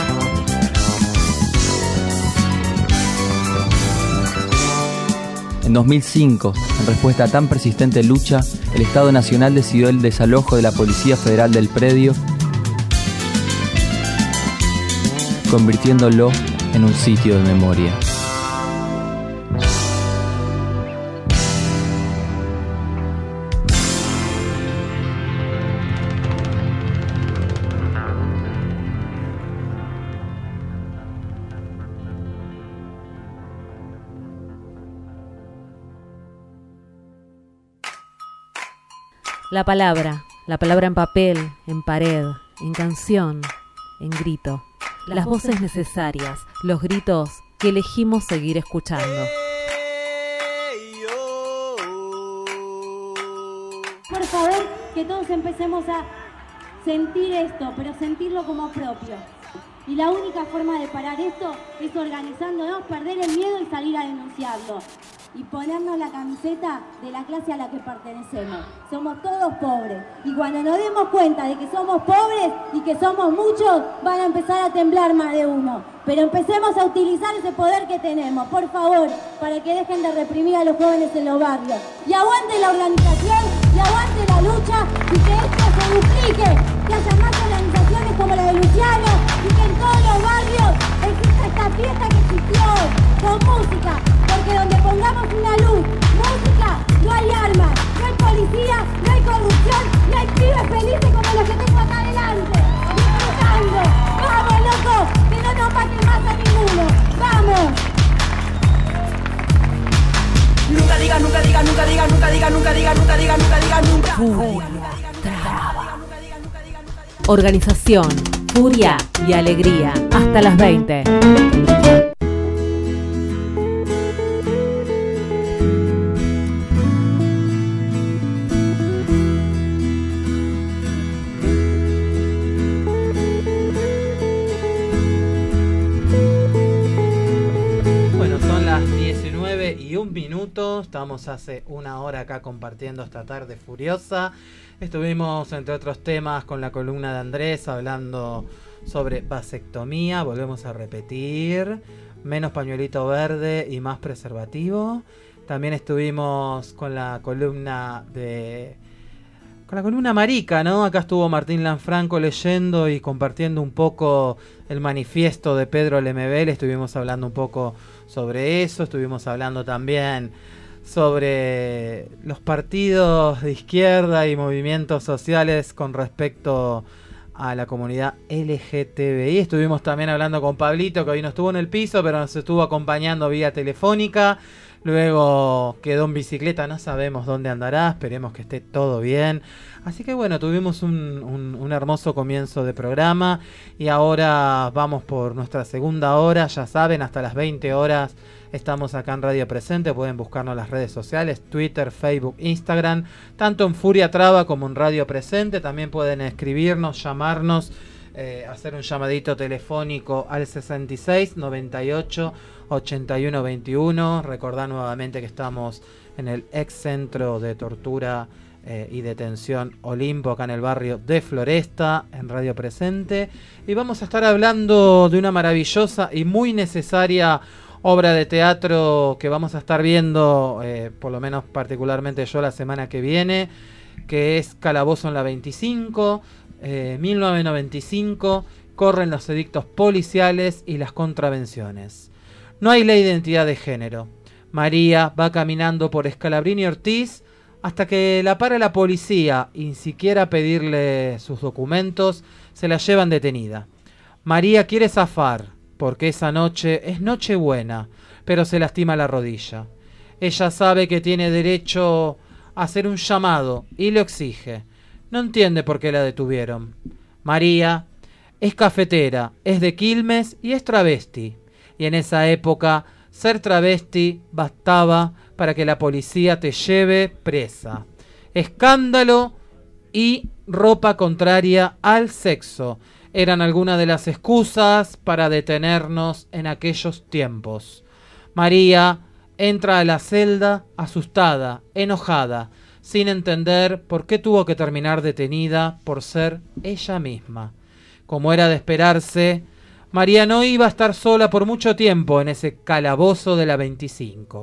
En En 2005, en respuesta a tan persistente lucha, el Estado Nacional decidió el desalojo de la Policía Federal del predio, convirtiéndolo en un sitio de memoria. La palabra en papel, en pared, en canción, en grito. Las voces necesarias, los gritos que elegimos seguir escuchando. Por favor, que todos empecemos a sentir esto, pero sentirlo como propio. Y la única forma de parar esto es organizándonos, perder el miedo y salir a denunciarlo. Y ponernos la camiseta de la clase a la que pertenecemos. Somos todos pobres. Y cuando nos demos cuenta de que somos pobres y que somos muchos, van a empezar a temblar más de uno. Pero empecemos a utilizar ese poder que tenemos, por favor, para que dejen de reprimir a los jóvenes en los barrios. Y aguante la organización, y aguante la lucha, y que esto se duplique. Que haya más organizaciones como la de Luciano, y que en todos los barrios exista esta fiesta que existió, con música. Porque donde pongamos una luz, música, no hay armas, no hay policía, no hay corrupción, y hay pibes felices como los que tengo acá adelante. Disfrutando. ¡Vamos, loco! Que no nos mate más a ninguno. ¡Vamos! Nunca diga, nunca diga, nunca diga, nunca diga, nunca diga, nunca diga, nunca diga, nunca. Furia, traba. Organización, furia y alegría. Hasta las 20. Estamos hace una hora acá compartiendo esta tarde furiosa. Estuvimos, entre otros temas, con la columna de Andrés hablando sobre vasectomía. Volvemos a repetir: menos pañuelito verde y más preservativo. También estuvimos con la columna marica, ¿no? Acá estuvo Martín Lanfranco leyendo y compartiendo un poco el manifiesto de Pedro Lemebel. Estuvimos hablando un poco sobre eso. Estuvimos hablando también sobre los partidos de izquierda y movimientos sociales con respecto a la comunidad LGTBI. Estuvimos también hablando con Pablito, que hoy no estuvo en el piso, pero nos estuvo acompañando vía telefónica. Luego quedó en bicicleta, no sabemos dónde andará, esperemos que esté todo bien. Así que bueno, tuvimos un hermoso comienzo de programa y ahora vamos por nuestra segunda hora. Ya saben, hasta las 20 horas estamos acá en Radio Presente. Pueden buscarnos en las redes sociales, Twitter, Facebook, Instagram, tanto en Furia Traba como en Radio Presente. También pueden escribirnos, llamarnos, hacer un llamadito telefónico al 66 98 81 21. Recordar nuevamente que estamos en el ex centro de tortura y detención Olimpo, acá en el barrio de Floresta, en Radio Presente. Y vamos a estar hablando de una maravillosa y muy necesaria obra de teatro que vamos a estar viendo, por lo menos particularmente yo, la semana que viene, que es Calabozo en la 25. 1995, corren los edictos policiales y las contravenciones. No hay ley de identidad de género. María va caminando por Scalabrini Ortiz hasta que la para la policía y sin siquiera pedirle sus documentos, se la llevan detenida. María quiere zafar porque esa noche es Nochebuena, pero se lastima la rodilla. Ella sabe que tiene derecho a hacer un llamado y lo exige. No entiende por qué la detuvieron. María es cafetera, es de Quilmes y es travesti. Y en esa época, ser travesti bastaba para que la policía te lleve presa. Escándalo y ropa contraria al sexo eran algunas de las excusas para detenernos en aquellos tiempos. María entra a la celda asustada, enojada, sin entender por qué tuvo que terminar detenida por ser ella misma. Como era de esperarse, María no iba a estar sola por mucho tiempo en ese calabozo de la 25.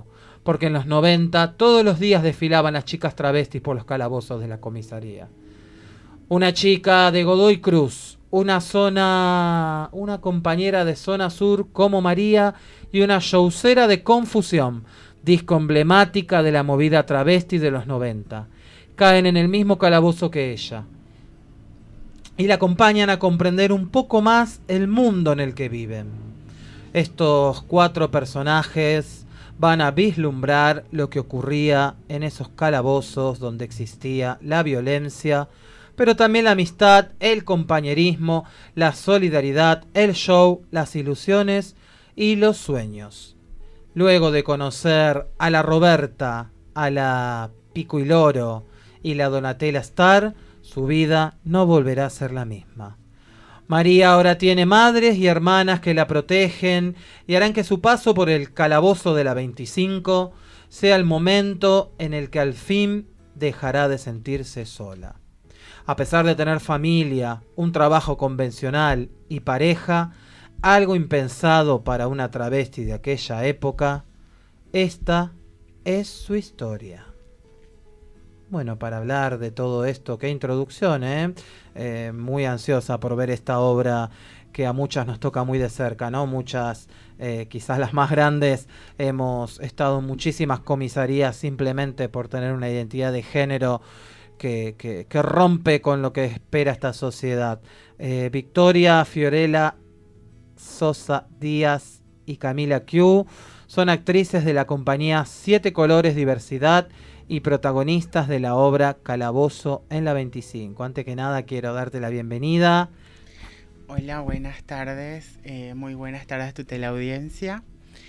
porque en los 90 todos los días desfilaban las chicas travestis por los calabozos de la comisaría. Una chica de Godoy Cruz, una compañera de Zona Sur como María y una showcera de Confusión, disco emblemática de la movida travesti de los 90. Caen en el mismo calabozo que ella y la acompañan a comprender un poco más el mundo en el que viven. Estos 4 personajes van a vislumbrar lo que ocurría en esos calabozos donde existía la violencia, pero también la amistad, el compañerismo, la solidaridad, el show, las ilusiones y los sueños. Luego de conocer a la Roberta, a la Pico y Loro y la Donatella Star, su vida no volverá a ser la misma. María ahora tiene madres y hermanas que la protegen y harán que su paso por el calabozo de la 25 sea el momento en el que al fin dejará de sentirse sola. A pesar de tener familia, un trabajo convencional y pareja, algo impensado para una travesti de aquella época, esta es su historia. Bueno, para hablar de todo esto, qué introducción, muy ansiosa por ver esta obra que a muchas nos toca muy de cerca, ¿no? Muchas, quizás las más grandes, hemos estado en muchísimas comisarías simplemente por tener una identidad de género que rompe con lo que espera esta sociedad. Victoria, Fiorella, Sosa Díaz y Camila Q son actrices de la compañía 7 Colores Diversidad y protagonistas de la obra Calabozo en la 25. Antes que nada quiero darte la bienvenida. Hola, buenas tardes, muy buenas tardes a tu teleaudiencia.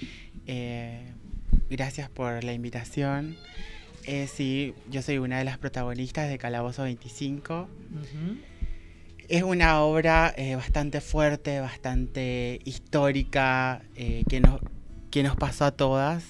Gracias por la invitación. Sí, yo soy una de las protagonistas de Calabozo 25. Es una obra bastante fuerte, bastante histórica, que nos pasó a todas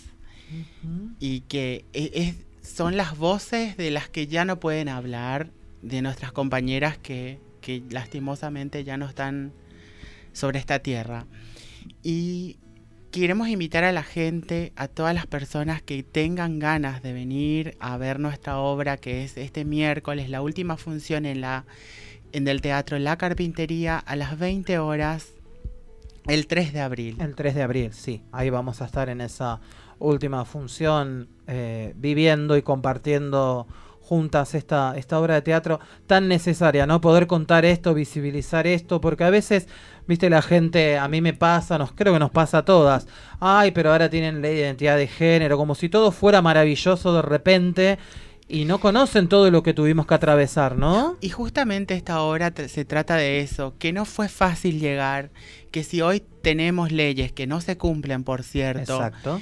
y que son las voces de las que ya no pueden hablar, de nuestras compañeras que lastimosamente ya no están sobre esta tierra. Y queremos invitar a la gente, a todas las personas que tengan ganas de venir a ver nuestra obra, que es este miércoles, la última función en el Teatro La Carpintería a las 20 horas, el 3 de abril. El 3 de abril, sí. Ahí vamos a estar en esa última función, viviendo y compartiendo juntas esta obra de teatro tan necesaria, ¿no? Poder contar esto, visibilizar esto, porque a veces, viste, la gente, a mí me pasa, creo que nos pasa a todas, ay, pero ahora tienen la identidad de género, como si todo fuera maravilloso de repente, y no conocen todo lo que tuvimos que atravesar, ¿no? Y justamente esta obra se trata de eso, que no fue fácil llegar, que si hoy tenemos leyes que no se cumplen, por cierto. Exacto.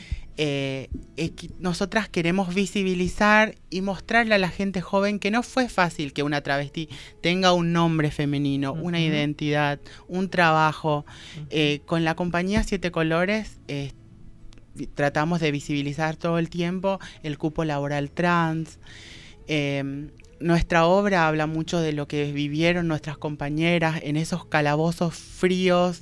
Nosotras queremos visibilizar y mostrarle a la gente joven que no fue fácil que una travesti tenga un nombre femenino, una identidad, un trabajo. Con la compañía 7 Colores tratamos de visibilizar todo el tiempo el cupo laboral trans. Nuestra obra habla mucho de lo que vivieron nuestras compañeras en esos calabozos fríos,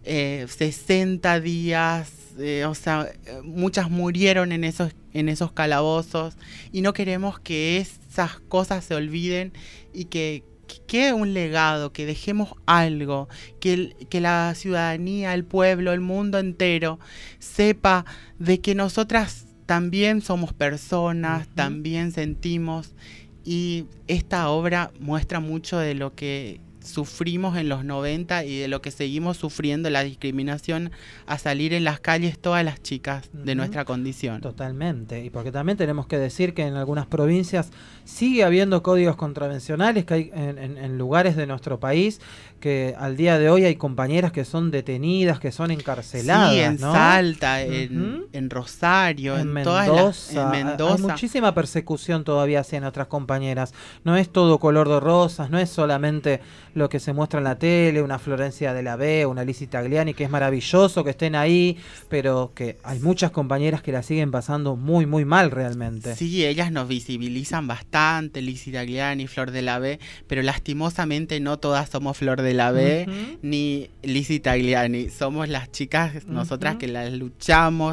60 días, muchas murieron en esos calabozos, y no queremos que esas cosas se olviden y que quede un legado, que dejemos algo, que la ciudadanía, el pueblo, el mundo entero sepa de que nosotras también somos personas, también sentimos, y esta obra muestra mucho de lo que sufrimos en los 90 y de lo que seguimos sufriendo, la discriminación a salir en las calles todas las chicas de nuestra condición. Totalmente, y porque también tenemos que decir que en algunas provincias sigue habiendo códigos contravencionales, que hay en lugares de nuestro país que al día de hoy hay compañeras que son detenidas, que son encarceladas. Sí, en Salta, en Rosario, en Mendoza. En Mendoza. Hay muchísima persecución todavía hacia nuestras compañeras. No es todo color de rosas, no es solamente lo que se muestra en la tele, una Florencia de la B, una Lizzy Tagliani, que es maravilloso que estén ahí, pero que hay muchas compañeras que la siguen pasando muy, muy mal realmente. Sí, ellas nos visibilizan bastante, Lizzy Tagliani, Flor de la B, pero lastimosamente no todas somos Flor de la B, ni Lizzy Tagliani. Somos las chicas, nosotras que las luchamos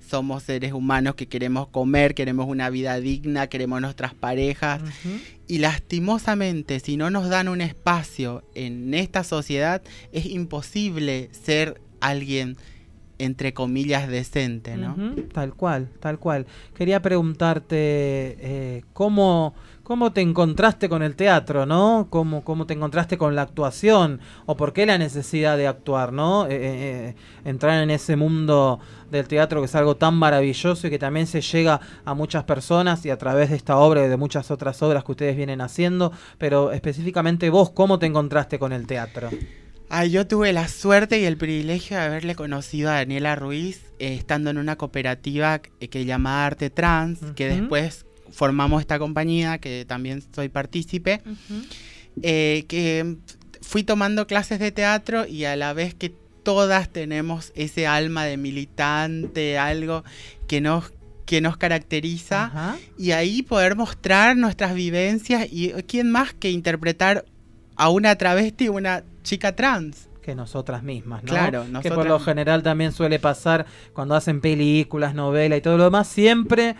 somos seres humanos que queremos comer, queremos una vida digna, queremos nuestras parejas. Y lastimosamente, si no nos dan un espacio en esta sociedad, es imposible ser alguien, entre comillas, decente, ¿no? Tal cual, tal cual. Quería preguntarte ¿cómo te encontraste con el teatro, ¿no? ¿Cómo te encontraste con la actuación? ¿O por qué la necesidad de actuar, ¿no? Entrar en ese mundo del teatro, que es algo tan maravilloso y que también se llega a muchas personas, y a través de esta obra y de muchas otras obras que ustedes vienen haciendo, pero específicamente vos, ¿cómo te encontraste con el teatro? Yo tuve la suerte y el privilegio de haberle conocido a Daniela Ruiz estando en una cooperativa que llama Arte Trans, que después formamos esta compañía, que también soy partícipe, que fui tomando clases de teatro, y a la vez que todas tenemos ese alma de militante, algo que nos caracteriza, y ahí poder mostrar nuestras vivencias, y quién más que interpretar a una travesti, una chica trans. Que nosotras mismas, ¿no? Claro, que por lo general también suele pasar cuando hacen películas, novelas y todo lo demás, siempre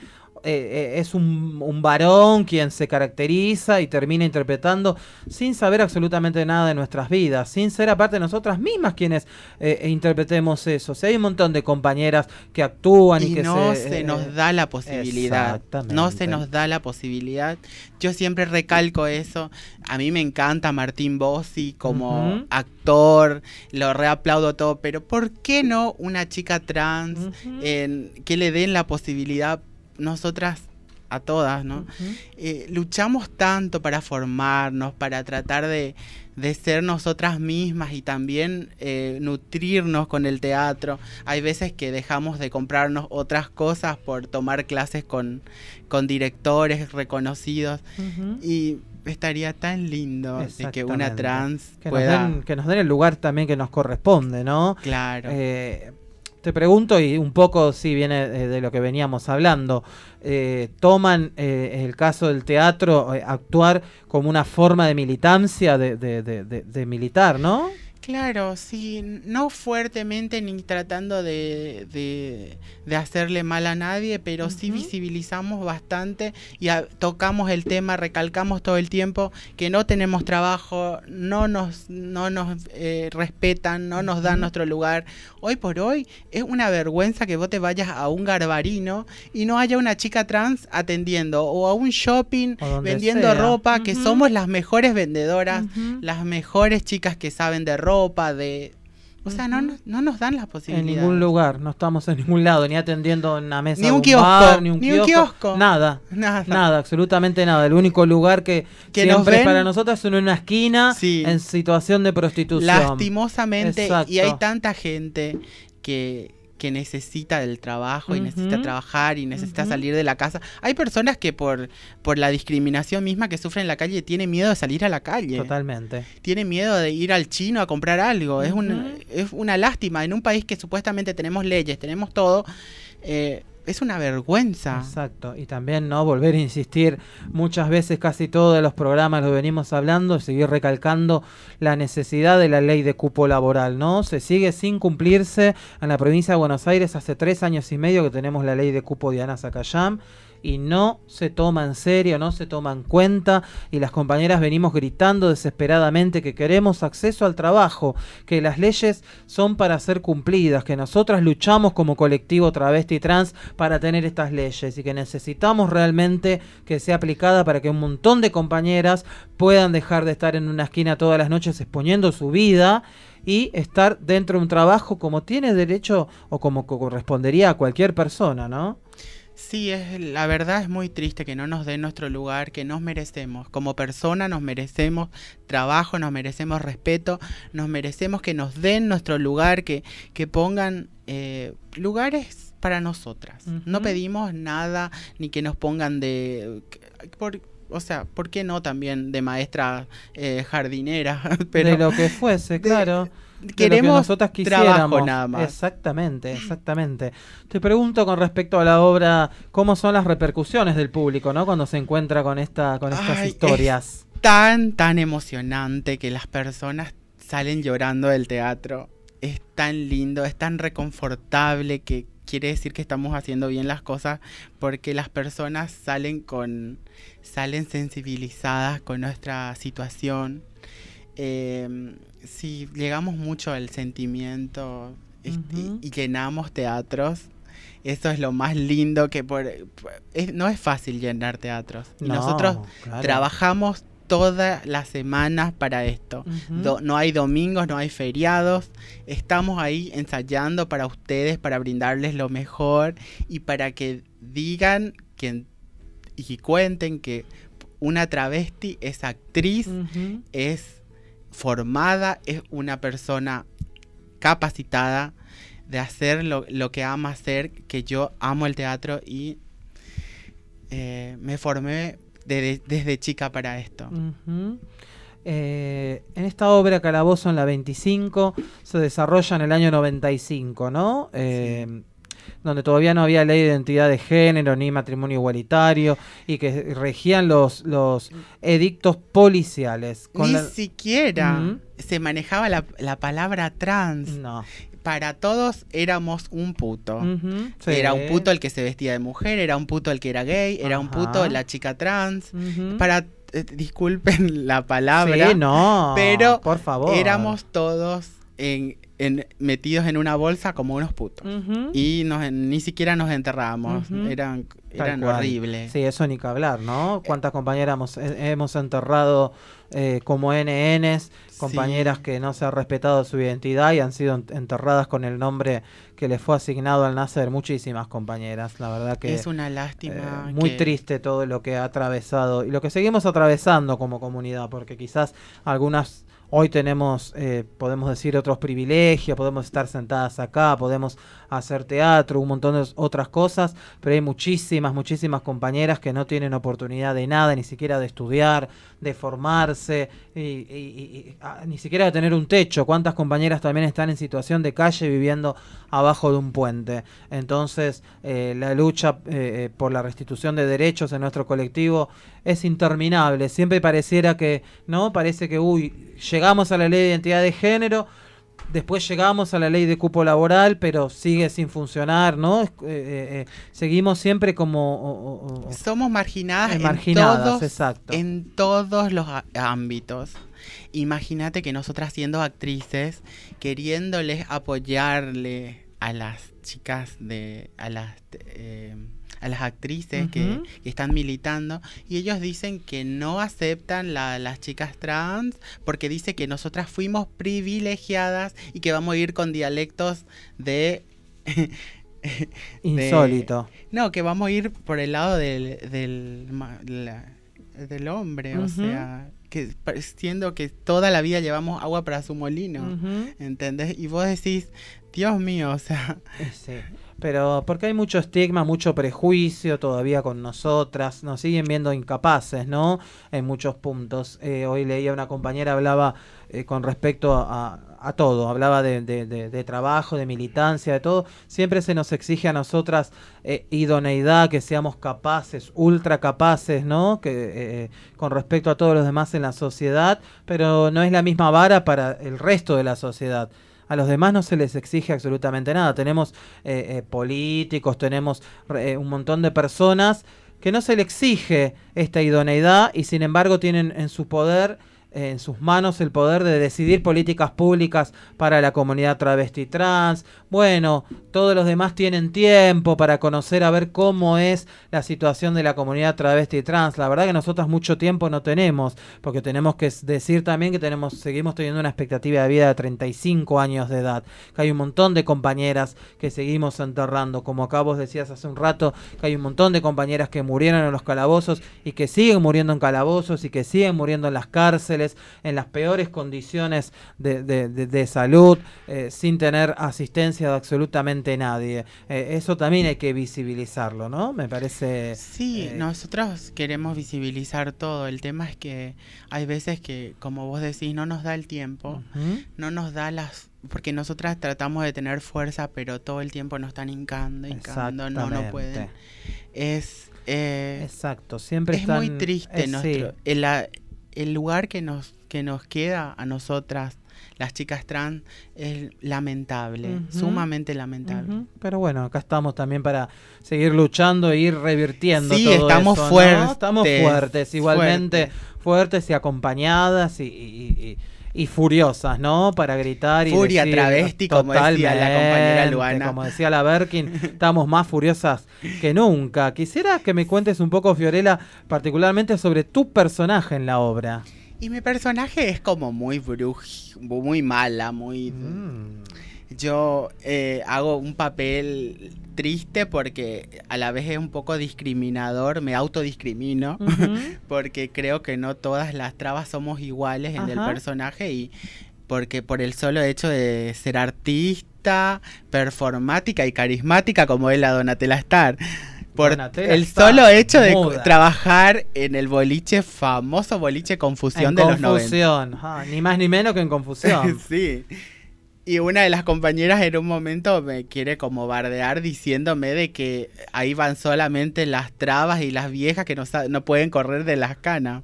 es un varón quien se caracteriza y termina interpretando sin saber absolutamente nada de nuestras vidas, sin ser aparte de nosotras mismas quienes interpretemos eso. O sea, hay un montón de compañeras que actúan y que no se nos da la posibilidad. No se nos da la posibilidad. Yo siempre recalco eso. A mí me encanta Martín Bossi como actor, lo reaplaudo todo, pero ¿por qué no una chica trans que le den la posibilidad? Nosotras, a todas, ¿no? Luchamos tanto para formarnos, para tratar de ser nosotras mismas, y también nutrirnos con el teatro. Hay veces que dejamos de comprarnos otras cosas por tomar clases con directores reconocidos, y estaría tan lindo de que una trans pueda... que nos den el lugar también que nos corresponde, ¿no? Claro. Te pregunto, y un poco sí viene de lo que veníamos hablando, toman el caso del teatro, actuar como una forma de militancia, de militar, ¿no? Claro, sí, no fuertemente ni tratando de hacerle mal a nadie, pero sí visibilizamos bastante y tocamos el tema, recalcamos todo el tiempo que no tenemos trabajo, no nos respetan, no nos dan nuestro lugar. Hoy por hoy es una vergüenza que vos te vayas a un Garbarino y no haya una chica trans atendiendo, o a un shopping vendiendo ropa, que somos las mejores vendedoras, las mejores chicas que saben de ropa, o sea, no nos dan las posibilidades. En ningún lugar, no estamos en ningún lado, ni atendiendo en una mesa ni un de un bar, ni un kiosco. Nada, absolutamente nada. El único lugar que siempre es para nosotros es en una esquina, en situación de prostitución. Lastimosamente. Exacto. Y hay tanta gente que necesita del trabajo y necesita trabajar y necesita salir de la casa. Hay personas que por la discriminación misma que sufren en la calle tienen miedo de salir a la calle. Totalmente. Tienen miedo de ir al chino a comprar algo. Es una lástima. En un país que supuestamente tenemos leyes, tenemos todo, es una vergüenza. Exacto. Y también no volver a insistir, muchas veces casi todos los programas lo venimos hablando, seguir recalcando la necesidad de la ley de cupo laboral, ¿no? Se sigue sin cumplirse en la provincia de Buenos Aires. Hace 3 años y medio que tenemos la ley de cupo de Ana Zacayán, y no se toma en serio, no se toma en cuenta, y las compañeras venimos gritando desesperadamente que queremos acceso al trabajo, que las leyes son para ser cumplidas, que nosotras luchamos como colectivo travesti trans para tener estas leyes, y que necesitamos realmente que sea aplicada para que un montón de compañeras puedan dejar de estar en una esquina todas las noches exponiendo su vida y estar dentro de un trabajo como tiene derecho o como correspondería a cualquier persona, ¿no? Sí, la verdad es muy triste que no nos den nuestro lugar que nos merecemos. Como persona nos merecemos trabajo, nos merecemos respeto, nos merecemos que nos den nuestro lugar, que pongan lugares para nosotras. No pedimos nada, ni que nos pongan o sea, ¿por qué no también de maestra jardinera? Pero de lo que fuese, claro. Queremos nosotras quisiéramos. Trabajo nada más. Exactamente. Te pregunto con respecto a la obra, ¿cómo son las repercusiones del público, ¿no? Cuando se encuentra con estas historias? Es tan emocionante que las personas salen llorando del teatro. Es tan lindo, es tan reconfortable que quiere decir que estamos haciendo bien las cosas, porque las personas salen sensibilizadas con nuestra situación. Si llegamos mucho al sentimiento y llenamos teatros, eso es lo más lindo que no es fácil llenar teatros. Y nosotros trabajamos todas las semanas para esto. No hay domingos, no hay feriados. Estamos ahí ensayando para ustedes, para brindarles lo mejor y para que digan y cuenten que una travesti es actriz, es formada, es una persona capacitada de hacer lo que ama hacer, que yo amo el teatro y me formé desde chica para esto. En esta obra Calabozo en la 25 se desarrolla en el año 95, ¿no? Donde todavía no había ley de identidad de género ni matrimonio igualitario y que regían los edictos policiales. Ni siquiera se manejaba la palabra trans. No. Para todos éramos un puto. Sí. Era un puto el que se vestía de mujer, era un puto el que era gay, era un puto la chica trans. Disculpen la palabra, sí, no, pero por favor. Éramos todos metidos en una bolsa como unos putos. Y ni siquiera nos enterrábamos. Eran horribles. Sí, eso ni que hablar, ¿no? ¿Cuántas compañeras hemos enterrado como NNs? Compañeras que no se ha respetado su identidad y han sido enterradas con el nombre que les fue asignado al nacer. Muchísimas compañeras, la verdad que es una lástima. Muy triste todo lo que ha atravesado y lo que seguimos atravesando como comunidad, porque quizás algunas hoy tenemos, podemos decir, otros privilegios, podemos estar sentadas acá, podemos hacer teatro, un montón de otras cosas, pero hay muchísimas compañeras que no tienen oportunidad de nada, ni siquiera de estudiar, de formarse, y ni siquiera de tener un techo. ¿Cuántas compañeras también están en situación de calle viviendo abajo de un puente? Entonces, la lucha por la restitución de derechos en nuestro colectivo es interminable. Siempre pareciera que, ¿no? Parece que, llegamos a la ley de identidad de género, después llegamos a la ley de cupo laboral, pero sigue sin funcionar, ¿no? Seguimos siempre como... somos marginadas exacto. En todos los ámbitos. Imagínate que nosotras siendo actrices, queriéndoles apoyarle a las chicas, a las actrices que están militando, y ellos dicen que no aceptan las chicas trans porque dice que nosotras fuimos privilegiadas y que vamos a ir con dialectos insólito. No, que vamos a ir por el lado del hombre, o sea, que siendo que toda la vida llevamos agua para su molino, ¿entendés? Y vos decís, Dios mío, o sea... Sí. Pero porque hay mucho estigma, mucho prejuicio todavía con nosotras, nos siguen viendo incapaces, ¿no? En muchos puntos. Hoy leía una compañera, hablaba con respecto a todo, hablaba de trabajo, de militancia, de todo. Siempre se nos exige a nosotras idoneidad, que seamos capaces, ultra capaces, ¿no? Que con respecto a todos los demás en la sociedad, pero no es la misma vara para el resto de la sociedad. A los demás no se les exige absolutamente nada. Tenemos políticos, tenemos un montón de personas que no se les exige esta idoneidad y sin embargo tienen en su poder, en sus manos, el poder de decidir políticas públicas para la comunidad travesti trans. Bueno, todos los demás tienen tiempo para conocer a ver cómo es la situación de la comunidad travesti trans. La verdad que nosotros mucho tiempo no tenemos, porque tenemos que decir también que seguimos teniendo una expectativa de vida de 35 años de edad, que hay un montón de compañeras que seguimos enterrando, como acá vos decías hace un rato, que hay un montón de compañeras que murieron en los calabozos y que siguen muriendo en calabozos y que siguen muriendo en las cárceles, en las peores condiciones de salud, sin tener asistencia de absolutamente nadie. Eso también hay que visibilizarlo, ¿no? Me parece... Sí, nosotros queremos visibilizar todo. El tema es que hay veces que, como vos decís, no nos da el tiempo, no nos da porque nosotras tratamos de tener fuerza, pero todo el tiempo nos están hincando, no pueden. Exacto, siempre es muy triste el lugar que nos queda a nosotras las chicas trans es lamentable, sumamente lamentable. Pero bueno, acá estamos también para seguir luchando e ir revirtiendo sí, todo estamos eso, fuertes, ¿no? Estamos fuertes, igualmente fuertes y acompañadas y furiosas, ¿no? Para gritar y Furia decir, travesti, como decía la compañera Luana. Como decía la Berkin, estamos más furiosas que nunca. Quisiera que me cuentes un poco, Fiorella, particularmente sobre tu personaje en la obra. Y mi personaje es como muy muy mala, muy... Yo hago un papel triste porque a la vez es un poco discriminador, me autodiscrimino, porque creo que no todas las trabas somos iguales en el personaje y porque por el solo hecho de ser artista, performática y carismática como es la Donatella Star. Por el solo hecho de trabajar en el boliche, famoso boliche Confusión de los 90. Ni más ni menos que en Confusión. Sí. Y una de las compañeras en un momento me quiere como bardear diciéndome de que ahí van solamente las trabas y las viejas que no pueden correr de las canas.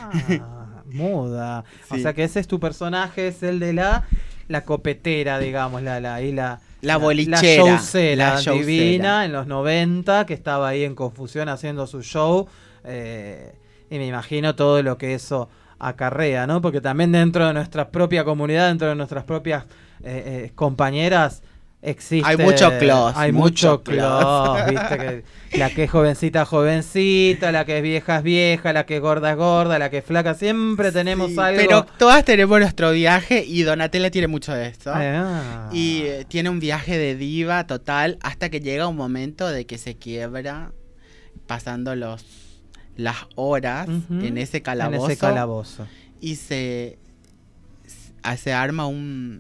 Muda. Sí. O sea que ese es tu personaje, es el de la copetera, digamos, la bolichera, la showcera divina en los 90, que estaba ahí en Confusión haciendo su show. Y me imagino todo lo que eso acarrea, ¿no? Porque también dentro de nuestra propia comunidad, dentro de nuestras propias compañeras, existe... Hay mucho close. Hay mucho close, viste, que la que es jovencita, la que es vieja, la que es gorda, la que es flaca, siempre tenemos algo... Pero todas tenemos nuestro viaje y Donatella tiene mucho de eso. Y tiene un viaje de diva total hasta que llega un momento de que se quiebra pasando las horas en ese calabozo. Y se arma un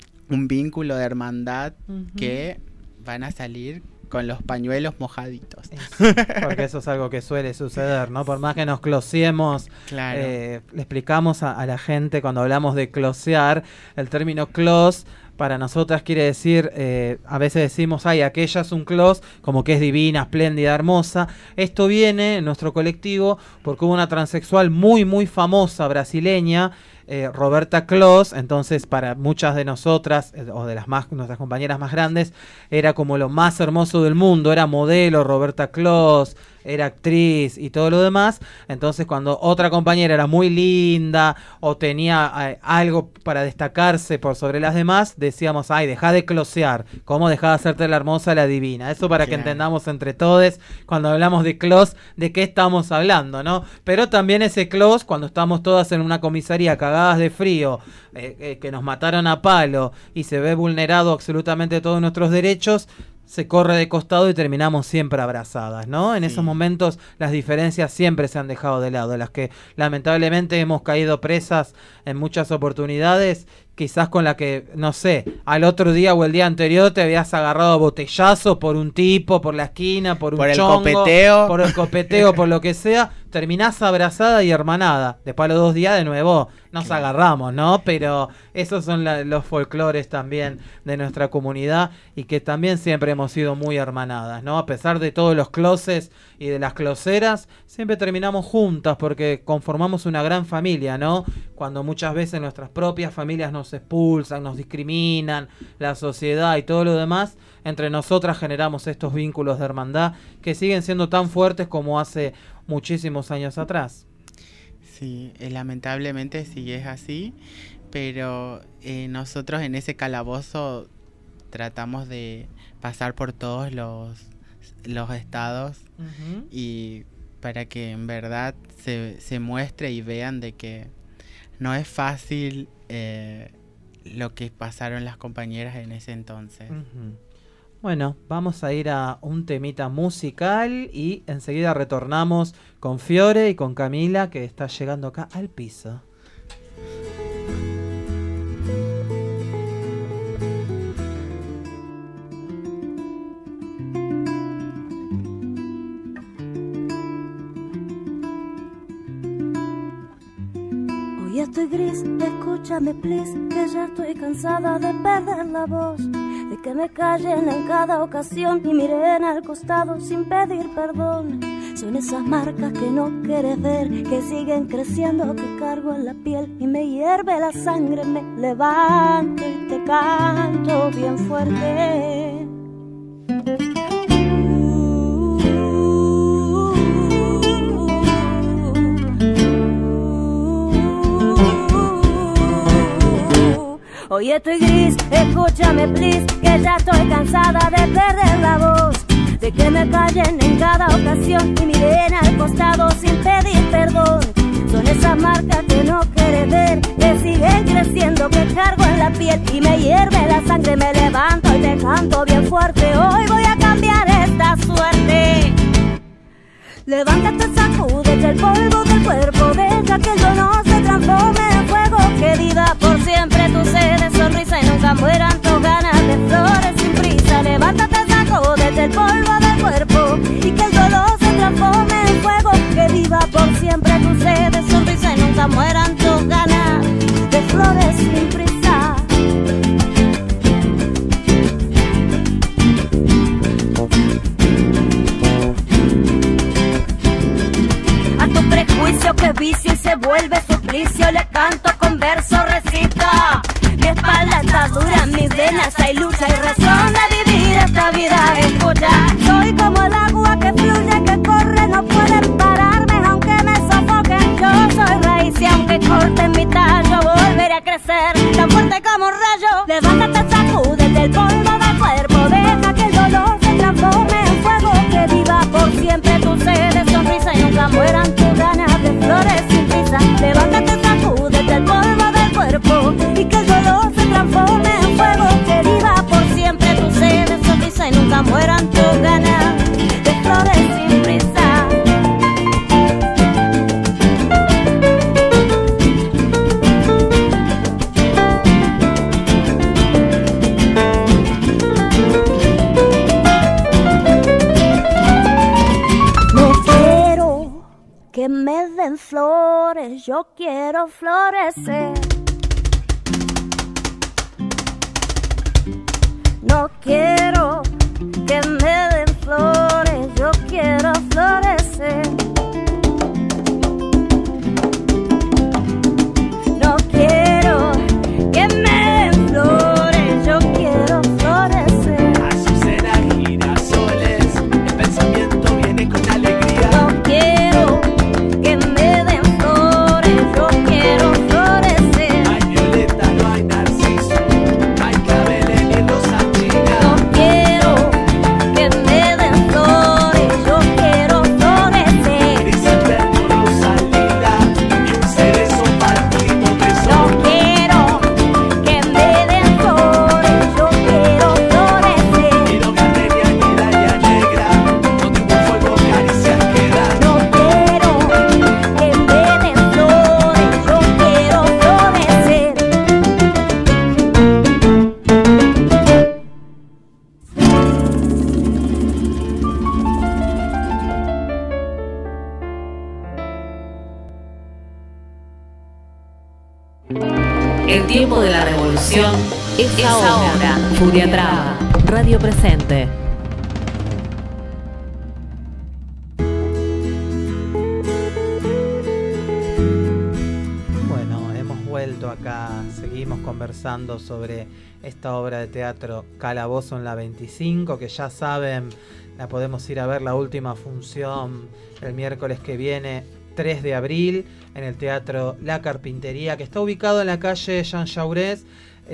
vínculo de hermandad que van a salir con los pañuelos mojaditos. Porque eso es algo que suele suceder, ¿no? Por más que nos closiemos, claro. Le explicamos a la gente cuando hablamos de closear, el término close para nosotras quiere decir, a veces decimos, ay, aquella es un close, como que es divina, espléndida, hermosa. Esto viene en nuestro colectivo porque hubo una transexual muy, muy famosa brasileña, Roberta Clos. Entonces para muchas de nosotras o de nuestras compañeras más grandes era como lo más hermoso del mundo, era modelo Roberta Clos, era actriz y todo lo demás. Entonces cuando otra compañera era muy linda o tenía algo para destacarse por sobre las demás, decíamos, ay, deja de closear, ¿cómo dejá de hacerte la hermosa, la divina? Eso para que entendamos entre todos cuando hablamos de close, de qué estamos hablando, ¿no? Pero también ese close, cuando estamos todas en una comisaría cagadas de frío, que nos mataron a palo y se ve vulnerado absolutamente todos nuestros derechos, se corre de costado y terminamos siempre abrazadas, ¿no? En esos momentos las diferencias siempre se han dejado de lado, las que lamentablemente hemos caído presas en muchas oportunidades, quizás con la que, no sé, al otro día o el día anterior te habías agarrado a botellazo por un tipo, por la esquina, por un chongo, por el copeteo, por lo que sea, terminás abrazada y hermanada. Después a los 2 días de nuevo nos agarramos, ¿no? Pero esos son los folclores también de nuestra comunidad y que también siempre hemos sido muy hermanadas, ¿no? A pesar de todos los closes y de las closeras, siempre terminamos juntas porque conformamos una gran familia, ¿no? Cuando muchas veces nuestras propias familias nos expulsan, nos discriminan, la sociedad y todo lo demás, entre nosotras generamos estos vínculos de hermandad que siguen siendo tan fuertes como hace muchísimos años atrás. Sí, lamentablemente sí es así, pero nosotros en ese calabozo tratamos de pasar por todos los estados y para que en verdad se muestre y vean de que no es fácil lo que pasaron las compañeras en ese entonces. Bueno, vamos a ir a un temita musical y enseguida retornamos con Fiore y con Camila, que está llegando acá al piso. Hoy estoy gris, escúchame please, que ya estoy cansada de perder la voz, de que me callen en cada ocasión y miren al costado sin pedir perdón. Son esas marcas que no quieres ver, que siguen creciendo, que cargo en la piel y me hierve la sangre. Me levanto y te canto bien fuerte. Hoy estoy gris, escúchame please, que ya estoy cansada de perder la voz, de que me callen en cada ocasión y miren al costado sin pedir perdón. Son esas marcas que no quieres ver, que siguen creciendo, que cargo en la piel y me hierve la sangre. Me levanto y te canto bien fuerte, hoy voy a cambiar esta suerte. Levántate, sacúdete el polvo del cuerpo, deja que el dolor se transforme en fuego, que viva por siempre tu sed de sonrisa y nunca mueran tus ganas de flores sin prisa. Levántate, sacúdete el polvo del cuerpo y que el dolor se transforme en fuego, que viva por siempre tu sed de sonrisa y nunca mueran tus ganas de flores sin prisa. A tu prejuicio que vicio y se vuelve suplicio, le canto con verso, recita. Mi espalda está dura, mis venas hay lucha y razón de vivir esta vida. Escucha, soy como el agua que fluye, que corre, no pueden pararme aunque me sofoquen. Yo soy raíz y aunque corten mi tallo, volveré a crecer tan fuerte como un rayo. Levántate, sacúdete el polvo del cuerpo, deja que el dolor se transforme en fuego, que viva por siempre tu sed de sonrisa y nunca mueran tus ganas de flores sin prisa. Levántate, sacúdete el polvo del cuerpo y que el dolor se transforme en fuego, que viva por siempre tu sed de sonrisa y nunca mueran tus ganas de flores sin prisa. No quiero que me den flores, yo quiero florecer. No quiero que me den flores, yo quiero florecer. No quiero que me den flores, yo quiero florecer. Azucena, girasoles, el pensamiento viene con alegría. No quiero que me den flores, yo quiero florecer. Hay violeta, no hay narciso, hay claveles ni rosa china. No quiero que me den flores, yo quiero florecer. Crisantemo, rosalina y un cerezo partido de No sol. quiero que me den flores, yo quiero florecer. Ni lo gardenia ni dalia negra, donde un fuego caricias queda. No quiero que me den flores, yo quiero florecer. El tiempo de la revolución es ahora. Furia Traba, Radio Presente. Bueno, hemos vuelto acá, seguimos conversando sobre esta obra de teatro Calabozo en la 25, que ya saben, la podemos ir a ver la última función el miércoles que viene, 3 de abril, en el Teatro La Carpintería, que está ubicado en la calle Jean Jaurès,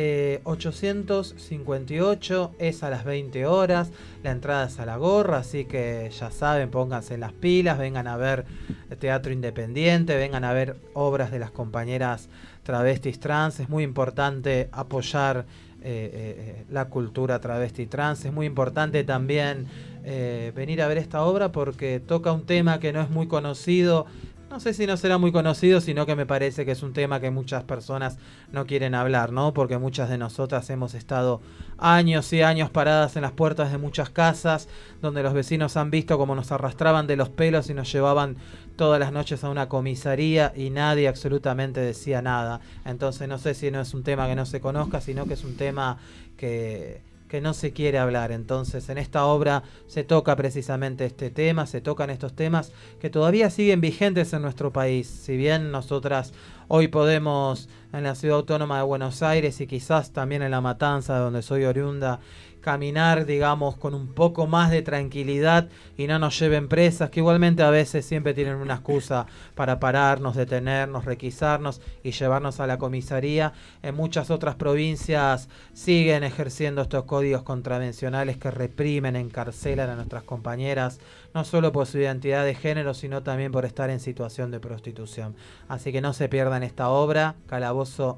858, es a las 20 horas, la entrada es a la gorra, así que ya saben, pónganse las pilas, vengan a ver teatro independiente, vengan a ver obras de las compañeras travestis trans. Es muy importante apoyar la cultura travesti trans, es muy importante también venir a ver esta obra porque toca un tema que no es muy conocido. No sé si no será muy conocido, sino que me parece que es un tema que muchas personas no quieren hablar, ¿no? Porque muchas de nosotras hemos estado años y años paradas en las puertas de muchas casas, donde los vecinos han visto cómo nos arrastraban de los pelos y nos llevaban todas las noches a una comisaría y nadie absolutamente decía nada. Entonces no sé si no es un tema que no se conozca, sino que es un tema que que no se quiere hablar. Entonces en esta obra se toca precisamente este tema, se tocan estos temas que todavía siguen vigentes en nuestro país. Si bien nosotras hoy podemos en la Ciudad Autónoma de Buenos Aires y quizás también en La Matanza, de donde soy oriunda, caminar, digamos, con un poco más de tranquilidad y no nos lleven presas, que igualmente a veces siempre tienen una excusa para pararnos, detenernos, requisarnos y llevarnos a la comisaría. En muchas otras provincias siguen ejerciendo estos códigos contravencionales que reprimen, encarcelan a nuestras compañeras, no solo por su identidad de género, sino también por estar en situación de prostitución. Así que no se pierdan esta obra, Calabozo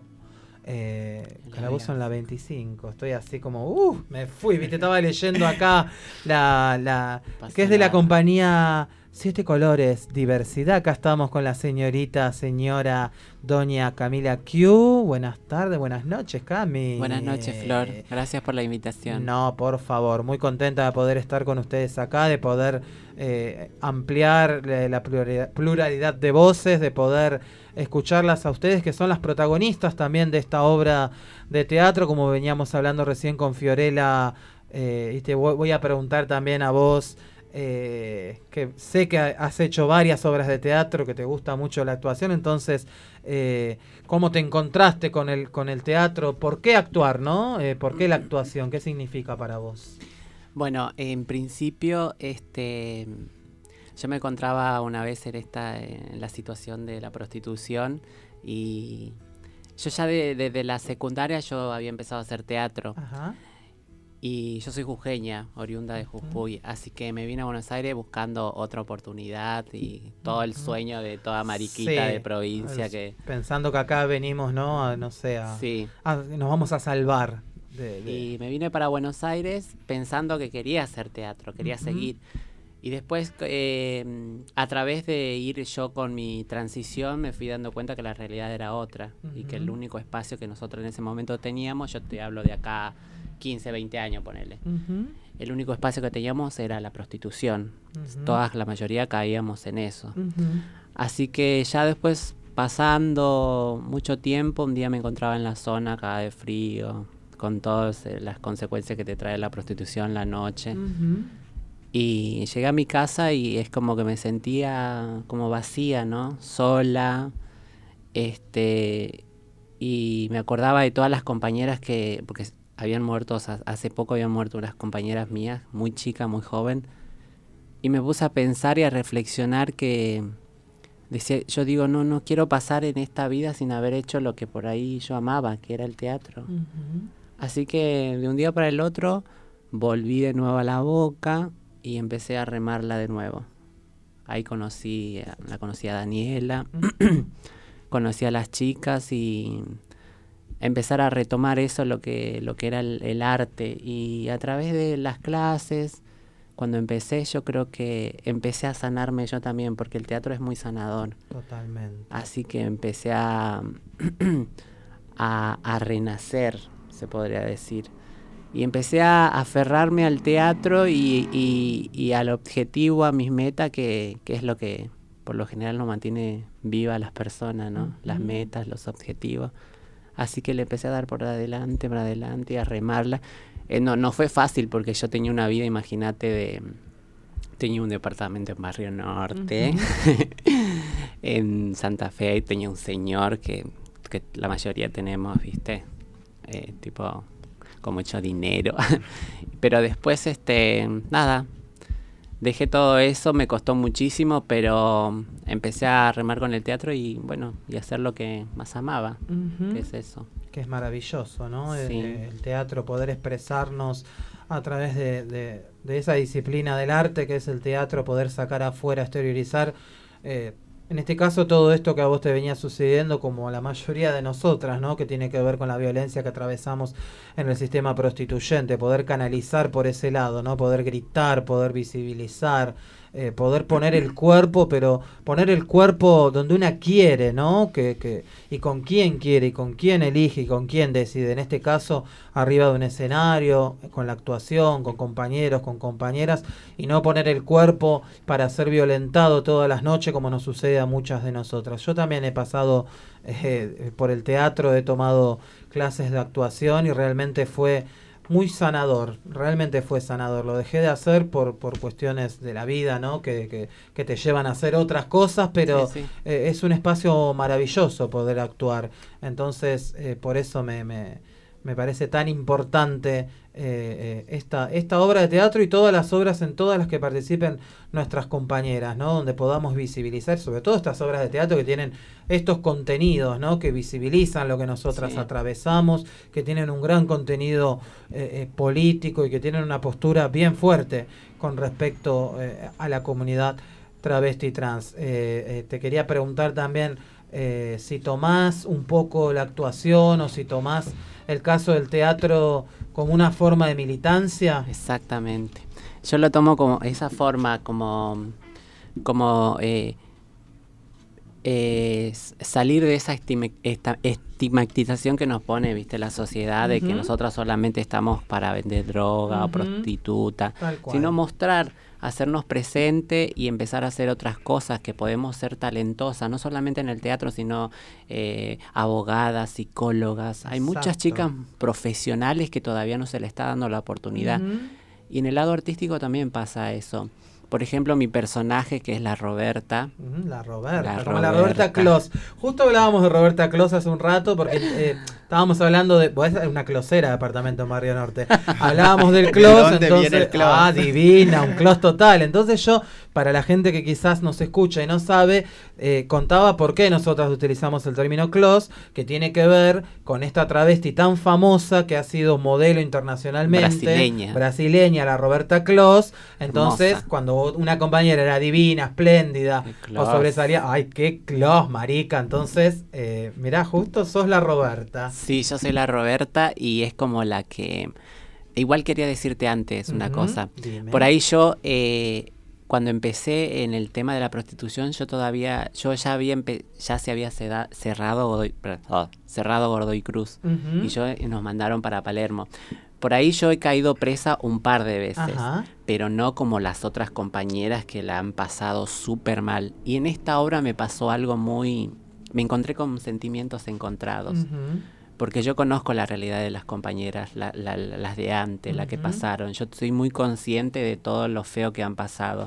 en la 25. Estoy así como me fui, viste, estaba leyendo acá que es de la compañía Siete Colores Diversidad. Acá estamos con la señora doña Camila Q. Buenas tardes, buenas noches, Cami. Buenas noches, Flor, gracias por la invitación. No, por favor, muy contenta de poder estar con ustedes acá, de poder ampliar la pluralidad de voces, de poder escucharlas a ustedes, que son las protagonistas también de esta obra de teatro, como veníamos hablando recién con Fiorella, y te voy a preguntar también a vos, que sé que has hecho varias obras de teatro, que te gusta mucho la actuación, entonces ¿cómo te encontraste con el teatro? ¿Por qué actuar, no? ¿Por qué la actuación? ¿Qué significa para vos? Bueno, en principio, yo me encontraba una vez en la situación de la prostitución y yo ya desde la secundaria yo había empezado a hacer teatro. Ajá. Y yo soy jujeña, oriunda de Jujuy, así que me vine a Buenos Aires buscando otra oportunidad y todo el sueño de toda mariquita de provincia. Pensando que acá venimos, ¿no? Sí. Nos vamos a salvar. Y me vine para Buenos Aires pensando que quería hacer teatro, quería seguir. Y después, a través de ir yo con mi transición, me fui dando cuenta que la realidad era otra. Y que el único espacio que nosotros en ese momento teníamos, yo te hablo de acá 15, 20 años, ponele. El único espacio que teníamos era la prostitución. La mayoría caíamos en eso. Así que ya después, pasando mucho tiempo, un día me encontraba en la zona acá de frío, con todas las consecuencias que te trae la prostitución la noche. Y llegué a mi casa y es como que me sentía como vacía, ¿no? Sola. Y me acordaba de todas las compañeras porque habían muerto, hace poco habían muerto unas compañeras mías, muy chicas, muy joven. Y me puse a pensar y a reflexionar que decía, yo digo, no quiero pasar en esta vida sin haber hecho lo que por ahí yo amaba, que era el teatro. Así que de un día para el otro volví de nuevo a La Boca y empecé a remarla de nuevo. Ahí conocí a Daniela, conocí a las chicas y empezar a retomar eso, lo que era el arte. Y a través de las clases, cuando empecé, yo creo que empecé a sanarme yo también, porque el teatro es muy sanador. Totalmente. Así que empecé a renacer, se podría decir. Y empecé a aferrarme al teatro y al objetivo, a mis metas, que es lo que por lo general nos mantiene viva a las personas, ¿no? Las metas, los objetivos. Así que le empecé a dar por adelante y a remarla. No fue fácil porque yo tenía una vida, imagínate, tenía un departamento en Barrio Norte, en Santa Fe, tenía un señor que la mayoría tenemos, ¿viste? Tipo, con mucho dinero. Pero después, nada, dejé todo eso, me costó muchísimo, pero empecé a remar con el teatro y hacer lo que más amaba, que es eso. Que es maravilloso, ¿no? Sí. El teatro, poder expresarnos a través de esa disciplina del arte que es el teatro, poder sacar afuera, exteriorizar. En este caso, todo esto que a vos te venía sucediendo, como a la mayoría de nosotras, ¿no? Que tiene que ver con la violencia que atravesamos en el sistema prostituyente, poder canalizar por ese lado, ¿no? Poder gritar, poder visibilizar, poder poner el cuerpo, pero poner el cuerpo donde una quiere, ¿no? Y con quién quiere, y con quién elige, y con quién decide. En este caso, arriba de un escenario, con la actuación, con compañeros, con compañeras, y no poner el cuerpo para ser violentado todas las noches, como nos sucede a muchas de nosotras. Yo también he pasado por el teatro, he tomado clases de actuación y realmente fue muy sanador, realmente fue sanador. Lo dejé de hacer por cuestiones de la vida, ¿no? Que te llevan a hacer otras cosas, pero Sí, sí. Es un espacio maravilloso poder actuar. Entonces, por eso me parece tan importante esta obra de teatro y todas las obras en todas las que participen nuestras compañeras, ¿no? Donde podamos visibilizar, sobre todo estas obras de teatro que tienen estos contenidos, ¿no? Que visibilizan lo que nosotras atravesamos, que tienen un gran contenido político y que tienen una postura bien fuerte con respecto a la comunidad travesti y trans. Te quería preguntar también si tomás un poco la actuación o si tomás el caso del teatro como una forma de militancia. Exactamente. Yo lo tomo como esa forma, como salir de esa estigmatización que nos pone, viste, la sociedad, de que nosotras solamente estamos para vender droga o prostituta, sino mostrar, hacernos presente y empezar a hacer otras cosas, que podemos ser talentosas, no solamente en el teatro, sino abogadas, psicólogas. Hay muchas chicas profesionales que todavía no se les está dando la oportunidad. Y en el lado artístico también pasa eso. Por ejemplo, mi personaje, que es la Roberta. La Roberta Clos. Justo hablábamos de Roberta Clos hace un rato, porque estábamos hablando de... Pues es una closera de apartamento en Barrio Norte. Hablábamos del clos, entonces... divina, un clos total. Entonces yo, para la gente que quizás nos escucha y no sabe, contaba por qué nosotras utilizamos el término clos, que tiene que ver con esta travesti tan famosa que ha sido modelo internacionalmente. Brasileña, la Roberta Clos. Entonces, hermosa. Cuando una compañera era divina, espléndida, o sobresalía, ¡ay, qué clos, marica! Entonces, mirá, justo sos la Roberta. Sí, yo soy la Roberta y es como la que... Igual quería decirte antes una cosa. Dime. Por ahí yo, cuando empecé en el tema de la prostitución, yo ya se había cerrado Godoy Cruz. Y nos mandaron para Palermo. Por ahí yo he caído presa un par de veces, pero no como las otras compañeras que la han pasado súper mal. Y en esta obra me pasó algo me encontré con sentimientos encontrados. Porque yo conozco la realidad de las compañeras, las de antes, las que pasaron. Yo soy muy consciente de todo lo feo que han pasado.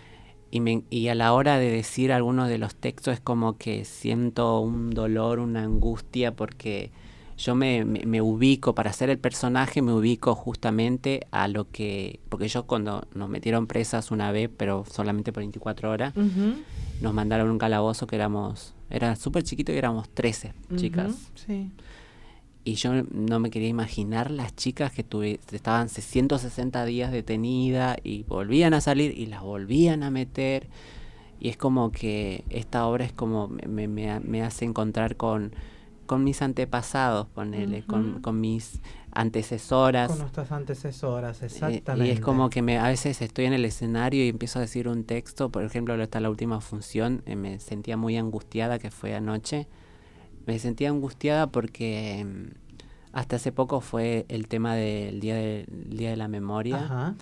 Y a la hora de decir algunos de los textos es como que siento un dolor, una angustia, porque... Yo me ubico, para hacer el personaje, me ubico justamente a lo que... Porque yo cuando nos metieron presas una vez, pero solamente por 24 horas, nos mandaron un calabozo que era súper chiquito y éramos 13 chicas. Sí. Y yo no me quería imaginar las chicas que estaban 160 días detenidas y volvían a salir y las volvían a meter. Y es como que esta obra es como me hace encontrar con mis antepasados, ponele, con mis antecesoras. Con nuestras antecesoras, exactamente. Y es como que a veces estoy en el escenario y empiezo a decir un texto, por ejemplo, esta la última función, me sentía muy angustiada, que fue anoche. Me sentía angustiada porque hasta hace poco fue el tema del Día de la Memoria.